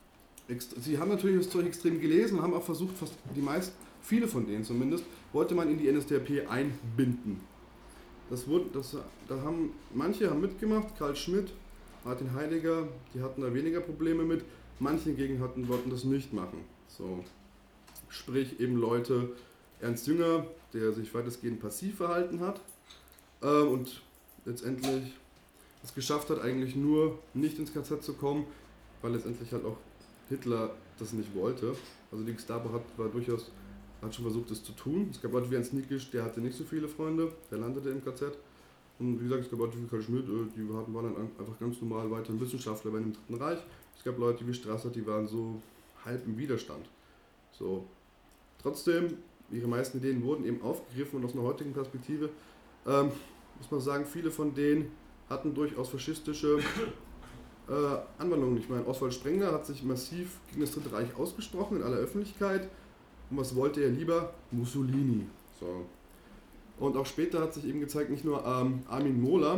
Speaker 2: sie haben natürlich historisch extrem gelesen, haben auch versucht, fast die meisten, viele von denen zumindest, wollte man in die N S D A P einbinden. Das wurde, das, da haben, manche haben mitgemacht, Karl Schmidt, Martin Heidegger, die hatten da weniger Probleme mit, manche hingegen hatten, wollten das nicht machen. So. Sprich eben Leute, Ernst Jünger, der sich weitestgehend passiv verhalten hat äh, und letztendlich es geschafft hat, eigentlich nur nicht ins K Z zu kommen, weil letztendlich halt auch Hitler das nicht wollte. Also die Gestapo hat, war durchaus, hat schon versucht, das zu tun. Es gab Leute wie Ernst Nikisch, der hatte nicht so viele Freunde, der landete im K Z. Und wie gesagt, es gab Leute wie Karl Schmidt, die hatten, waren dann einfach ganz normal weiterhin Wissenschaftler bei dem Dritten Reich. Es gab Leute wie Strasser, die waren so halb im Widerstand. So. Trotzdem, ihre meisten Ideen wurden eben aufgegriffen und aus einer heutigen Perspektive ähm, muss man sagen, viele von denen hatten durchaus faschistische äh, Anwandlungen. Ich meine, Oswald Spengler hat sich massiv gegen das Dritte Reich ausgesprochen in aller Öffentlichkeit. Und was wollte er lieber? Mussolini. So. Und auch später hat sich eben gezeigt, nicht nur ähm, Armin Mohler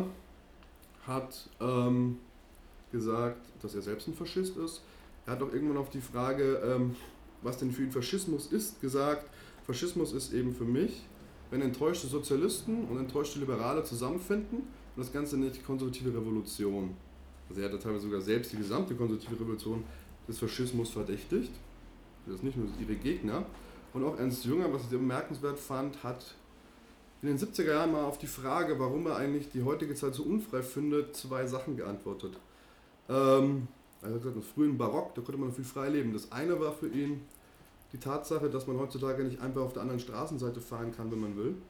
Speaker 2: hat ähm, gesagt, dass er selbst ein Faschist ist. Er hat auch irgendwann auf die Frage, ähm, was denn für ihn Faschismus ist, gesagt, Faschismus ist eben für mich, wenn enttäuschte Sozialisten und enttäuschte Liberale zusammenfinden und das Ganze nennt sich konservative Revolution. Also er hat teilweise sogar selbst die gesamte konservative Revolution des Faschismus verdächtigt. Das ist nicht nur ihre Gegner. Und auch Ernst Jünger, was ich sehr bemerkenswert fand, hat in den siebziger Jahren mal auf die Frage, warum er eigentlich die heutige Zeit so unfrei findet, zwei Sachen geantwortet. Ähm, er hat gesagt, im frühen Barock, da konnte man noch viel frei leben. Das eine war für ihn die Tatsache, dass man heutzutage nicht einfach auf der anderen Straßenseite fahren kann, wenn man will.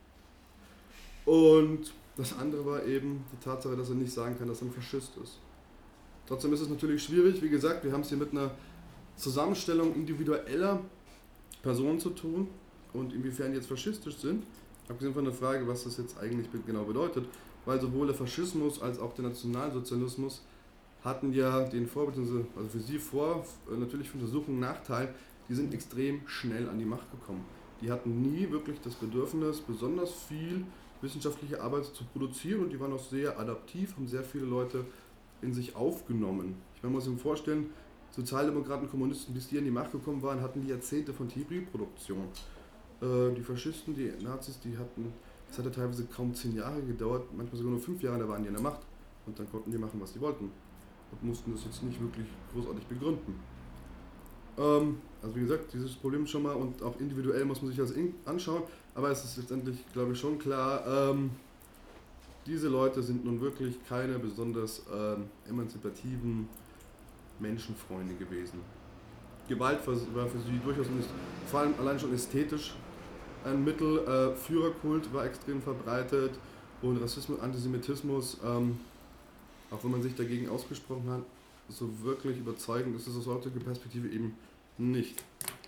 Speaker 2: Und das andere war eben die Tatsache, dass er nicht sagen kann, dass er ein Faschist ist. Trotzdem ist es natürlich schwierig, wie gesagt, wir haben es hier mit einer Zusammenstellung individueller Personen zu tun und inwiefern die jetzt faschistisch sind, abgesehen von der Frage, was das jetzt eigentlich genau bedeutet, weil sowohl der Faschismus als auch der Nationalsozialismus hatten ja den Vor- also für sie vor, natürlich für Untersuchungen Nachteil, die sind extrem schnell an die Macht gekommen. die hatten nie wirklich das Bedürfnis, besonders viel wissenschaftliche Arbeit zu produzieren und die waren auch sehr adaptiv, haben sehr viele Leute in sich aufgenommen. Ich meine, man muss sich vorstellen, Sozialdemokraten, Kommunisten, bis die an die Macht gekommen waren, hatten die Jahrzehnte von Theorieproduktion. Äh, die Faschisten, die Nazis, die hatten, das hatte teilweise kaum zehn Jahre gedauert, manchmal sogar nur fünf Jahre, da waren die an der Macht und dann konnten die machen, was sie wollten und mussten das jetzt nicht wirklich großartig begründen. Ähm, also wie gesagt, dieses Problem schon mal und auch individuell muss man sich das anschauen, aber es ist letztendlich, glaube ich, schon klar, ähm, diese Leute sind nun wirklich keine besonders ähm, emanzipativen Menschenfreunde gewesen. Gewalt war, war für sie durchaus nicht, vor allem allein schon ästhetisch ein Mittel, äh, Führerkult war extrem verbreitet und Rassismus, Antisemitismus, ähm, auch wenn man sich dagegen ausgesprochen hat, so wirklich überzeugend ist es aus heutiger Perspektive eben nicht.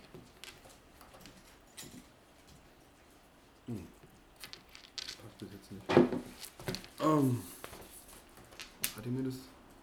Speaker 2: Hm. Passt das jetzt nicht. Um, hat er mir das,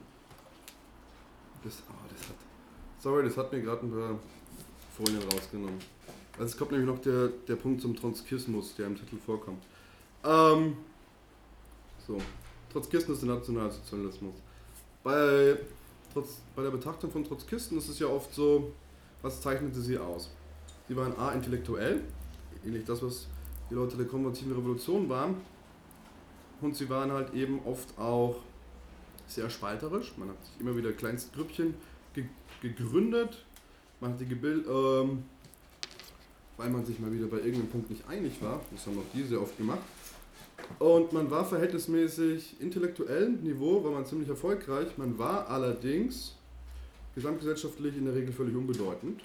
Speaker 2: das, oh, das hat, sorry, das hat mir gerade ein paar Folien rausgenommen. Also es kommt nämlich noch der, der Punkt zum Trotzkismus, der im Titel vorkommt. Ähm, so, Trotzkismus ist der Nationalsozialismus. Bei, trotz, bei der Betrachtung von Trotzkisten ist es ja oft so, was zeichnete sie aus? Sie waren a. intellektuell, ähnlich das, was die Leute der konservativen Revolution waren, und sie waren halt eben oft auch sehr spalterisch. Man hat sich immer wieder Kleinstgrüppchen ge gegründet, man hat die gebildet, ähm, weil man sich mal wieder bei irgendeinem Punkt nicht einig war, das haben auch die sehr oft gemacht. Und man war verhältnismäßig intellektuellem Niveau, war man ziemlich erfolgreich, man war allerdings gesamtgesellschaftlich in der Regel völlig unbedeutend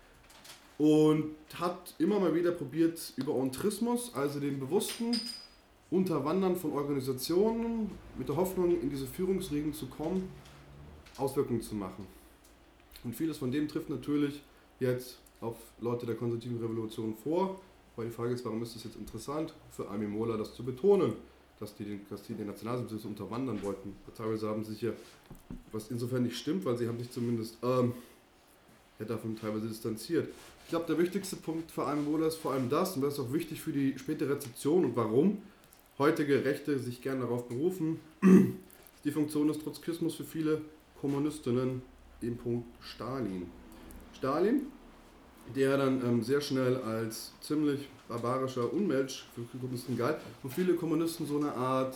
Speaker 2: und hat immer mal wieder probiert, über Entrismus, also den bewussten Unterwandern von Organisationen, mit der Hoffnung, in diese Führungsriegen zu kommen, Auswirkungen zu machen. Und vieles von dem trifft natürlich jetzt auf Leute der konservativen Revolution vor, weil die Frage ist, warum ist es jetzt interessant für Armin Mohler das zu betonen, dass die den, dass die den Nationalsozialismus unterwandern wollten. Teilweise haben sie sich ja, was insofern nicht stimmt, weil sie haben sich zumindest ähm, ja, davon teilweise distanziert. Ich glaube, der wichtigste Punkt für Armin Mohler ist vor allem das, und das ist auch wichtig für die späte Rezeption und warum heutige Rechte sich gerne darauf berufen, die Funktion des Trotzkismus für viele Kommunistinnen im Punkt Stalin. Stalin, der dann ähm, sehr schnell als ziemlich barbarischer Unmensch für Kommunisten galt und viele Kommunisten so eine Art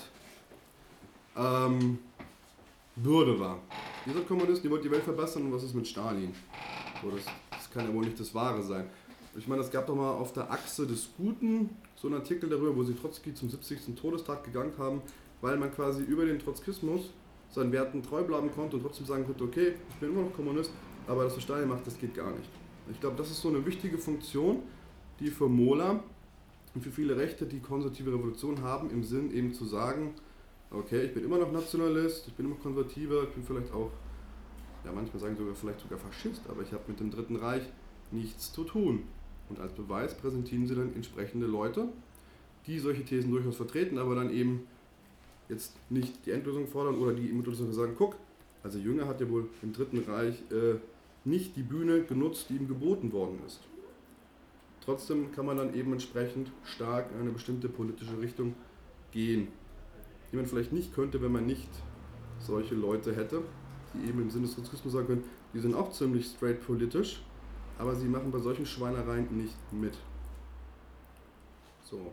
Speaker 2: ähm, Bürde war. Dieser Kommunist, die wollte die Welt verbessern und was ist mit Stalin? So, das, das kann ja wohl nicht das Wahre sein. Ich meine, es gab doch mal auf der Achse des Guten so einen Artikel darüber, wo sie Trotzki zum siebzigsten Todestag gegangen haben, weil man quasi über den Trotzkismus seinen Werten treu bleiben konnte und trotzdem sagen konnte, okay, ich bin immer noch Kommunist, aber dass du Stalin macht, das geht gar nicht. Ich glaube, das ist so eine wichtige Funktion, die für Mohler und für viele Rechte die konservative Revolution haben, im Sinn eben zu sagen, okay, ich bin immer noch Nationalist, ich bin immer Konservativer, ich bin vielleicht auch, ja manchmal sagen sogar vielleicht sogar Faschist, aber ich habe mit dem Dritten Reich nichts zu tun. Und als Beweis präsentieren sie dann entsprechende Leute, die solche Thesen durchaus vertreten, aber dann eben jetzt nicht die Endlösung fordern oder die im Endlösung sagen, guck, also Jünger hat ja wohl im Dritten Reich äh, nicht die Bühne genutzt, die ihm geboten worden ist. Trotzdem kann man dann eben entsprechend stark in eine bestimmte politische Richtung gehen, die man vielleicht nicht könnte, wenn man nicht solche Leute hätte, die eben im Sinne des Trotzkismus sagen können, die sind auch ziemlich straight politisch, aber sie machen bei solchen Schweinereien nicht mit. So.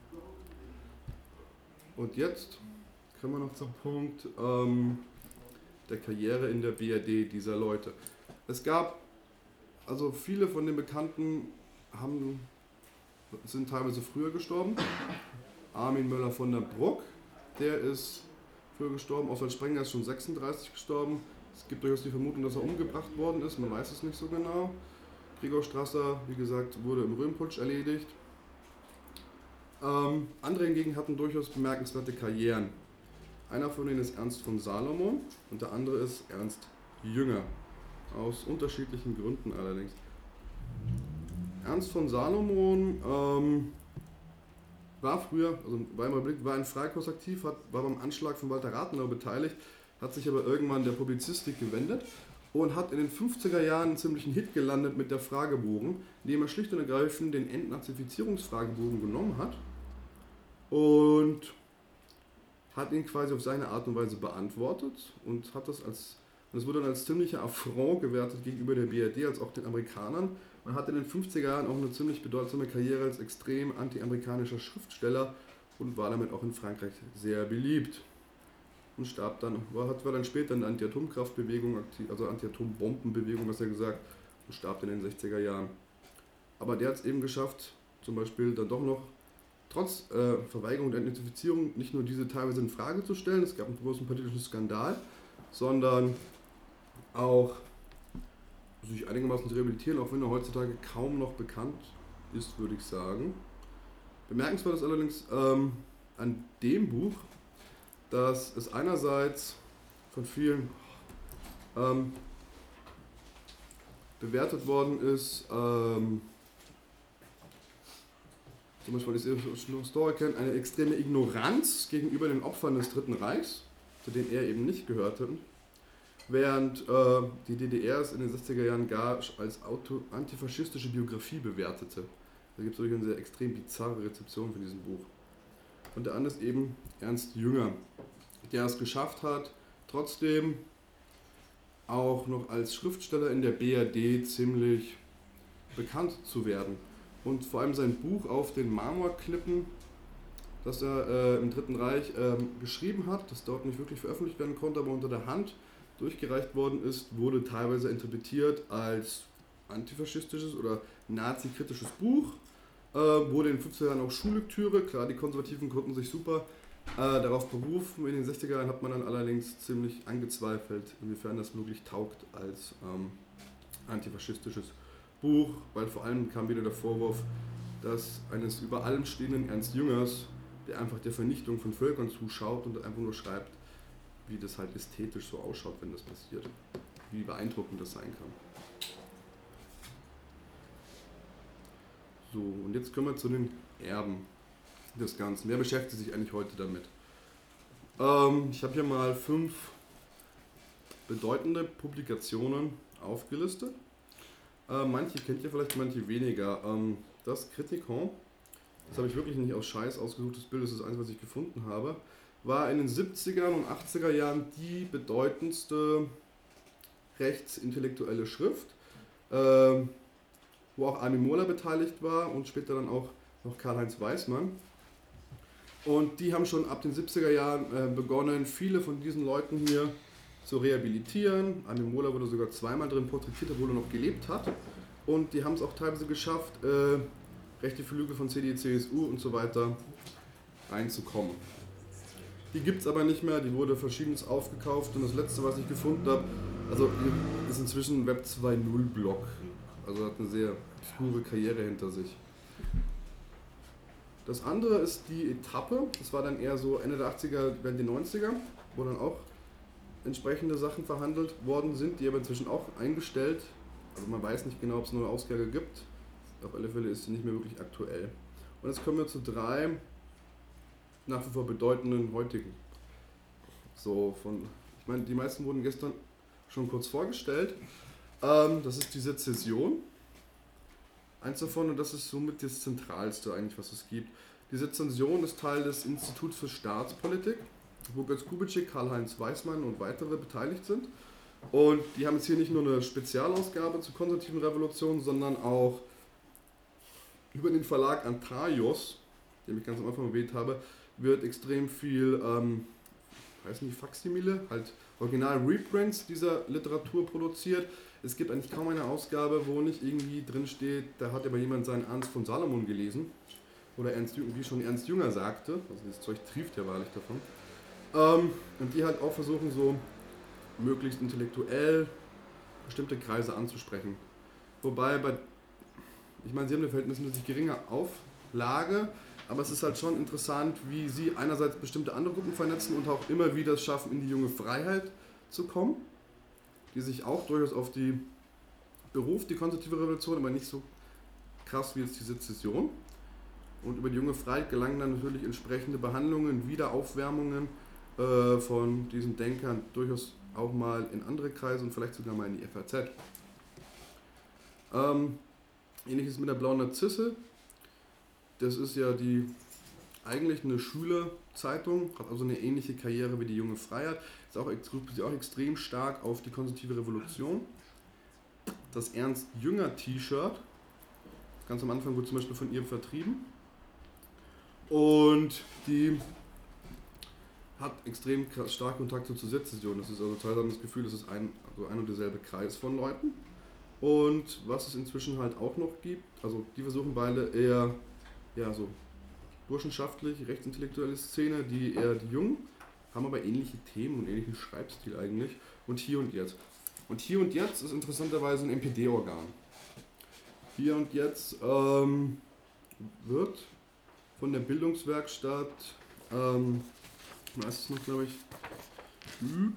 Speaker 2: Und jetzt kommen wir noch zum Punkt ähm, der Karriere in der B R D dieser Leute. Es gab, also viele von den Bekannten haben, sind teilweise früher gestorben. Armin Möller von der Bruck, der ist früher gestorben. Oswald Sprenger ist schon sechsunddreißig gestorben. Es gibt durchaus die Vermutung, dass er umgebracht worden ist, man weiß es nicht so genau. Gregor Strasser, wie gesagt, wurde im Röhmputsch erledigt. Ähm, andere hingegen hatten durchaus bemerkenswerte Karrieren. Einer von denen ist Ernst von Salomon und der andere ist Ernst Jünger. Aus unterschiedlichen Gründen allerdings. Ernst von Salomon ähm, war früher, also war im Republik, war in Freikorps aktiv, hat, war beim Anschlag von Walter Rathenau beteiligt, hat sich aber irgendwann der Publizistik gewendet und hat in den fünfziger Jahren einen ziemlichen Hit gelandet mit der Fragebogen, indem er schlicht und ergreifend den Entnazifizierungsfragebogen genommen hat und hat ihn quasi auf seine Art und Weise beantwortet und hat das als, das wurde dann als ziemlicher Affront gewertet gegenüber der B R D als auch den Amerikanern. Man hatte in den fünfziger Jahren auch eine ziemlich bedeutsame Karriere als extrem anti-amerikanischer Schriftsteller und war damit auch in Frankreich sehr beliebt. Und starb dann, war, hat, war dann später in der Anti-Atomkraftbewegung aktiv, also Anti-Atombombenbewegung, was er gesagt, und starb in den sechziger Jahren. Aber der hat es eben geschafft, zum Beispiel dann doch noch, trotz äh, Verweigerung der Identifizierung, nicht nur diese teilweise in Frage zu stellen, es gab einen großen politischen Skandal, sondern auch sich einigermaßen zu rehabilitieren, auch wenn er heutzutage kaum noch bekannt ist, würde ich sagen. Bemerkenswert ist allerdings ähm, an dem Buch, dass es einerseits von vielen ähm, bewertet worden ist, ähm, zum Beispiel die Historiker, eine extreme Ignoranz gegenüber den Opfern des Dritten Reichs, zu denen er eben nicht gehörte, während äh, die D D R es in den sechziger Jahren gar als auto antifaschistische Biografie bewertete. Da gibt es wirklich eine sehr extrem bizarre Rezeption von diesem Buch. Und der andere ist eben Ernst Jünger, der es geschafft hat, trotzdem auch noch als Schriftsteller in der B R D ziemlich bekannt zu werden. Und vor allem sein Buch Auf den Marmorklippen, das er äh, im Dritten Reich äh, geschrieben hat, das dort nicht wirklich veröffentlicht werden konnte, aber unter der Hand durchgereicht worden ist, wurde teilweise interpretiert als antifaschistisches oder nazi-kritisches Buch, äh, wurde in den fünfziger Jahren auch Schullektüre, klar, die Konservativen konnten sich super äh, darauf berufen, in den sechziger Jahren hat man dann allerdings ziemlich angezweifelt, inwiefern das wirklich taugt als ähm, antifaschistisches Buch, weil vor allem kam wieder der Vorwurf, dass eines über allem stehenden Ernst Jüngers, der einfach der Vernichtung von Völkern zuschaut und einfach nur schreibt, wie das halt ästhetisch so ausschaut, wenn das passiert, wie beeindruckend das sein kann. So, und jetzt kommen wir zu den Erben des Ganzen. Wer beschäftigt sich eigentlich heute damit? Ähm, ich habe hier mal fünf bedeutende Publikationen aufgelistet. Äh, manche kennt ihr vielleicht, manche weniger. Ähm, das Kritikon, das habe ich wirklich nicht aus Scheiß ausgesucht, das Bild ist das einzige, was ich gefunden habe, war in den siebzigern und achtziger Jahren die bedeutendste rechtsintellektuelle Schrift, äh, wo auch Armin Mohler beteiligt war und später dann auch noch Karl-Heinz Weismann. Und die haben schon ab den siebziger Jahren äh, begonnen, viele von diesen Leuten hier zu rehabilitieren. Armin Mohler wurde sogar zweimal drin porträtiert, obwohl er noch gelebt hat. Und die haben es auch teilweise geschafft, äh, rechte Flügel von C D U, C S U und so weiter reinzukommen. Die gibt es aber nicht mehr, die wurde verschiedenes aufgekauft und das letzte, was ich gefunden habe, also ist inzwischen ein Web zwei Punkt null Blog, also hat eine sehr obskure Karriere hinter sich. Das andere ist die Etappe, das war dann eher so Ende der achtziger, während die neunziger, wo dann auch entsprechende Sachen verhandelt worden sind, die aber inzwischen auch eingestellt, also man weiß nicht genau, ob es neue Ausgabe gibt, auf alle Fälle ist sie nicht mehr wirklich aktuell. Und jetzt kommen wir zu drei nach wie vor bedeutenden heutigen. So von, ich meine, die meisten wurden gestern schon kurz vorgestellt. Ähm, das ist die Sezession. Eins davon, und das ist somit das Zentralste eigentlich, was es gibt. Die Sezession ist Teil des Instituts für Staatspolitik, wo Götz Kubitschek, Karl-Heinz Weismann und weitere beteiligt sind. Und die haben jetzt hier nicht nur eine Spezialausgabe zur konservativen Revolution, sondern auch über den Verlag Antaios, den ich ganz am Anfang erwähnt habe, wird extrem viel, ähm, weiß nicht, Faksimile, halt Original-Reprints dieser Literatur produziert. Es gibt eigentlich kaum eine Ausgabe, wo nicht irgendwie drin steht, da hat aber jemand seinen Ernst von Salomon gelesen. Oder Ernst, wie schon Ernst Jünger sagte, also das Zeug trieft ja wahrlich davon. Ähm, und die halt auch versuchen, so möglichst intellektuell bestimmte Kreise anzusprechen. Wobei bei, ich meine, sie haben eine verhältnismäßig geringe Auflage, aber es ist halt schon interessant, wie sie einerseits bestimmte andere Gruppen vernetzen und auch immer wieder es schaffen, in die junge Freiheit zu kommen, die sich auch durchaus auf die beruft, die konservative Revolution, aber nicht so krass wie jetzt die Sezession. Und über die junge Freiheit gelangen dann natürlich entsprechende Behandlungen, Wiederaufwärmungen äh, von diesen Denkern durchaus auch mal in andere Kreise und vielleicht sogar mal in die F A Z. Ähm, Ähnliches mit der Blauen Narzisse. Das ist ja die eigentlich eine Schülerzeitung, hat also eine ähnliche Karriere wie die Junge Freiheit, ist auch, ist auch extrem stark auf die konservative Revolution. Das Ernst Jünger T-Shirt, ganz am Anfang wurde zum Beispiel von ihr vertrieben und die hat extrem stark Kontakt zur Sezession. Das ist also teilweise das Gefühl, das ist ein, also ein und derselbe Kreis von Leuten. Und was es inzwischen halt auch noch gibt, also die versuchen beide eher, ja, so burschenschaftlich, rechtsintellektuelle Szene, die eher die Jungen, haben aber ähnliche Themen und ähnlichen Schreibstil eigentlich. Und Hier und Jetzt. Und Hier und Jetzt ist interessanterweise ein M P D-Organ. Hier und Jetzt ähm, wird von der Bildungswerkstatt, ähm, was ist es noch, glaube ich, Üb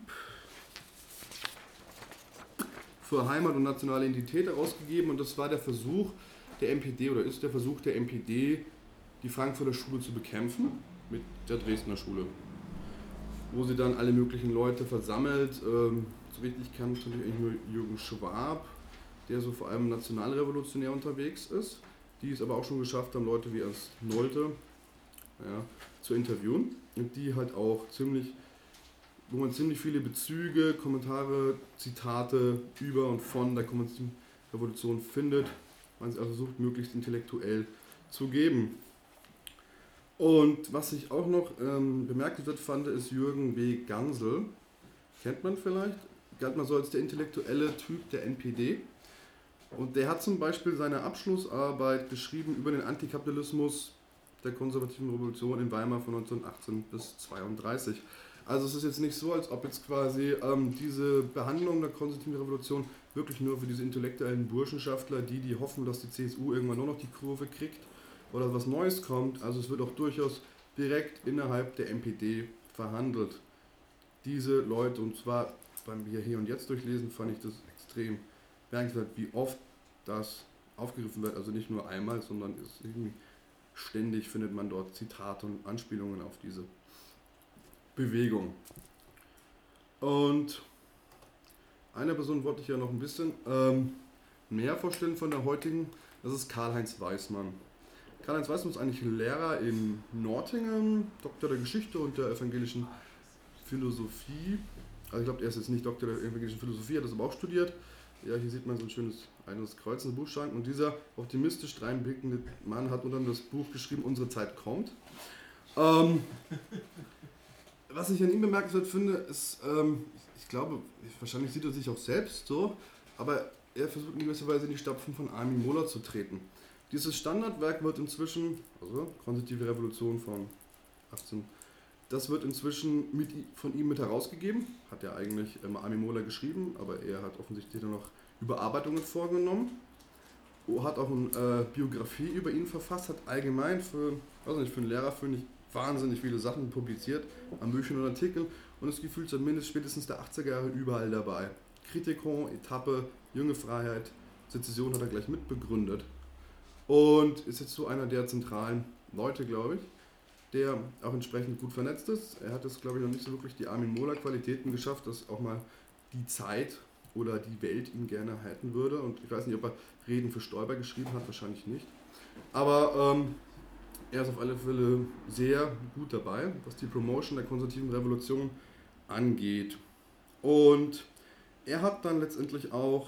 Speaker 2: für Heimat und nationale Identität herausgegeben und das war der Versuch der M P D oder ist der Versuch der M P D, die Frankfurter Schule zu bekämpfen mit der Dresdner Schule, wo sie dann alle möglichen Leute versammelt. Ähm, so richtig kann natürlich eigentlich nur Jürgen Schwab, der so vor allem nationalrevolutionär unterwegs ist, die es aber auch schon geschafft haben, Leute wie Ernst Nolte ja, zu interviewen und die halt auch ziemlich, wo man ziemlich viele Bezüge, Kommentare, Zitate über und von der kommunistischen Revolution findet, man sie also versucht, möglichst intellektuell zu geben. Und was ich auch noch ähm, bemerkenswert fand, ist Jürgen W. Gansel. Kennt man vielleicht? Galt man so als der intellektuelle Typ der N P D. Und der hat zum Beispiel seine Abschlussarbeit geschrieben über den Antikapitalismus der konservativen Revolution in Weimar von neunzehnhundertachtzehn bis zweiunddreißig. Also es ist jetzt nicht so, als ob jetzt quasi ähm, diese Behandlung der konservativen Revolution wirklich nur für diese intellektuellen Burschenschaftler, die, die hoffen, dass die C S U irgendwann nur noch die Kurve kriegt oder was Neues kommt. Also es wird auch durchaus direkt innerhalb der N P D verhandelt. Diese Leute, und zwar beim Hier und Jetzt durchlesen, fand ich das extrem bemerkenswert, wie oft das aufgegriffen wird. Also nicht nur einmal, sondern ist irgendwie ständig findet man dort Zitate und Anspielungen auf diese Bewegung. Und eine Person wollte ich ja noch ein bisschen ähm, mehr vorstellen von der heutigen, das ist Karl-Heinz Weismann. Karl-Heinz Weismann ist eigentlich Lehrer in Nordhingen, Doktor der Geschichte und der evangelischen Philosophie. Also ich glaube, er ist jetzt nicht Doktor der evangelischen Philosophie, hat das aber auch studiert. Ja, hier sieht man so ein schönes eines Kreuz in den Buchstaben. Und dieser optimistisch dreinblickende Mann hat unter anderem das Buch geschrieben, Unsere Zeit kommt. Ähm, was ich an ihm bemerkenswert finde, ist, ähm, ich glaube, wahrscheinlich sieht er sich auch selbst so, aber er versucht in gewisser Weise in die Stapfen von Armin Mohler zu treten. Dieses Standardwerk wird inzwischen, also Konservative Revolution von achtzehn, das wird inzwischen mit, von ihm mit herausgegeben, hat ja eigentlich ähm, Armin Mohler geschrieben, aber er hat offensichtlich dann noch Überarbeitungen vorgenommen, hat auch eine äh, Biografie über ihn verfasst, hat allgemein für, weiß nicht, für einen Lehrer, finde ich, wahnsinnig viele Sachen publiziert, an Büchern und Artikeln und das Gefühl zumindest spätestens der achtziger Jahre überall dabei. Kritikon, Etappe, Junge Freiheit, Sezession hat er gleich mitbegründet und ist jetzt so einer der zentralen Leute, glaube ich, der auch entsprechend gut vernetzt ist. Er hat es, glaube ich, noch nicht so wirklich die Armin Mohler Qualitäten geschafft, dass auch mal die Zeit oder die Welt ihn gerne halten würde. Und ich weiß nicht, ob er Reden für Stoiber geschrieben hat, wahrscheinlich nicht. Aber ähm, er ist auf alle Fälle sehr gut dabei, was die Promotion der konservativen Revolution angeht. Und er hat dann letztendlich auch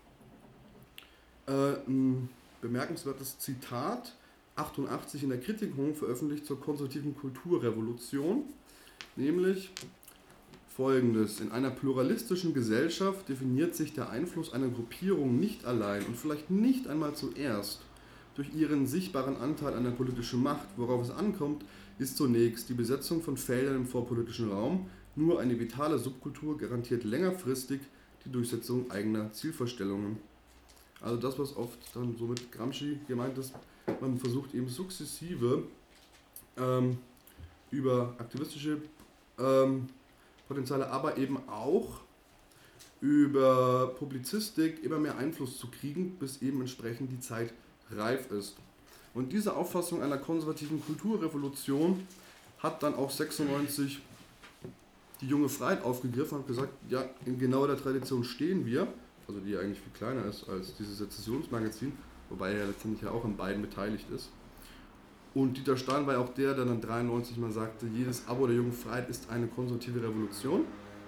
Speaker 2: äh, ein bemerkenswertes Zitat achtundachtzig in der Kritikon veröffentlicht zur konservativen Kulturrevolution, nämlich Folgendes: In einer pluralistischen Gesellschaft definiert sich der Einfluss einer Gruppierung nicht allein und vielleicht nicht einmal zuerst durch ihren sichtbaren Anteil an der politischen Macht. Worauf es ankommt, ist zunächst die Besetzung von Feldern im vorpolitischen Raum. Nur eine vitale Subkultur garantiert längerfristig die Durchsetzung eigener Zielvorstellungen. Also das, was oft dann so mit Gramsci gemeint ist, man versucht eben sukzessive ähm, über aktivistische ähm, Potenziale, aber eben auch über Publizistik immer mehr Einfluss zu kriegen, bis eben entsprechend die Zeit reif ist. Und diese Auffassung einer konservativen Kulturrevolution hat dann auch sechsundneunzig die junge Freiheit aufgegriffen und gesagt, ja, in genau der Tradition stehen wir, also die eigentlich viel kleiner ist als dieses Sezessionsmagazin, wobei er letztendlich ja auch an beiden beteiligt ist. Und Dieter Stahn war ja auch der, der dann dreiundneunzig mal sagte, jedes Abo der jungen Freiheit ist eine konservative Revolution.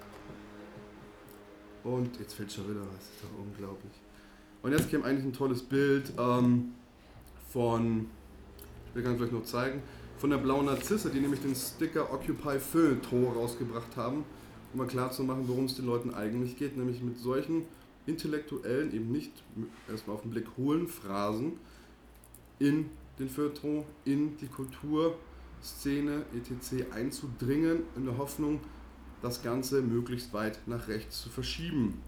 Speaker 2: Und jetzt fällt schon wieder was, das ist doch unglaublich. Und jetzt käme eigentlich ein tolles Bild ähm, von, ich kann es vielleicht noch zeigen, von der Blauen Narzisse, die nämlich den Sticker Occupy Feuilleton rausgebracht haben, um mal klarzumachen, worum es den Leuten eigentlich geht, nämlich mit solchen intellektuellen, eben nicht erstmal auf den Blick hohlen Phrasen in den Feuilleton, in die Kulturszene et cetera einzudringen, in der Hoffnung, das Ganze möglichst weit nach rechts zu verschieben.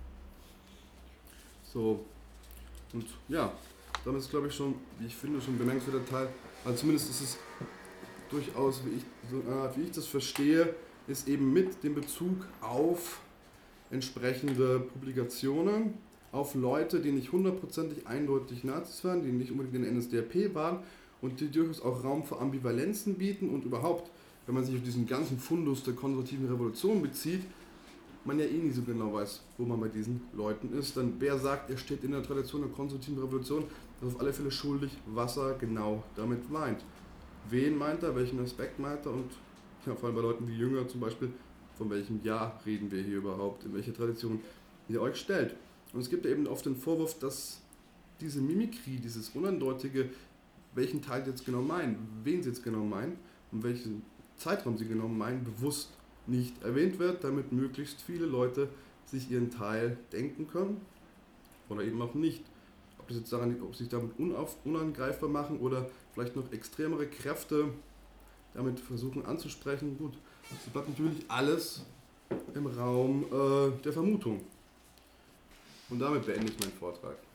Speaker 2: So, und ja, damit ist, glaube ich, schon, wie ich finde, schon ein bemerkenswerter Teil, also zumindest ist es durchaus, wie ich, so, äh, wie ich das verstehe, ist eben mit dem Bezug auf entsprechende Publikationen, auf Leute, die nicht hundertprozentig eindeutig Nazis waren, die nicht unbedingt in der N S D A P waren und die durchaus auch Raum für Ambivalenzen bieten und überhaupt, wenn man sich auf diesen ganzen Fundus der konservativen Revolution bezieht, man ja eh nie so genau weiß, wo man bei diesen Leuten ist. Dann wer sagt, er steht in der Tradition der konservativen Revolution, ist auf alle Fälle schuldig, was er genau damit meint. Wen meint er, welchen Aspekt meint er und ja, vor allem bei Leuten wie Jünger zum Beispiel, von welchem Jahr reden wir hier überhaupt, in welcher Tradition ihr euch stellt. Und es gibt ja eben oft den Vorwurf, dass diese Mimikrie, dieses Uneindeutige, welchen Teil sie jetzt genau meinen, wen sie jetzt genau meinen und welchen Zeitraum sie genau meinen, bewusst nicht erwähnt wird, damit möglichst viele Leute sich ihren Teil denken können oder eben auch nicht. Ob das jetzt daran, ob sie sich damit unauf, unangreifbar machen oder vielleicht noch extremere Kräfte damit versuchen anzusprechen, gut, das bleibt natürlich alles im Raum äh, der Vermutung. Und damit beende ich meinen Vortrag.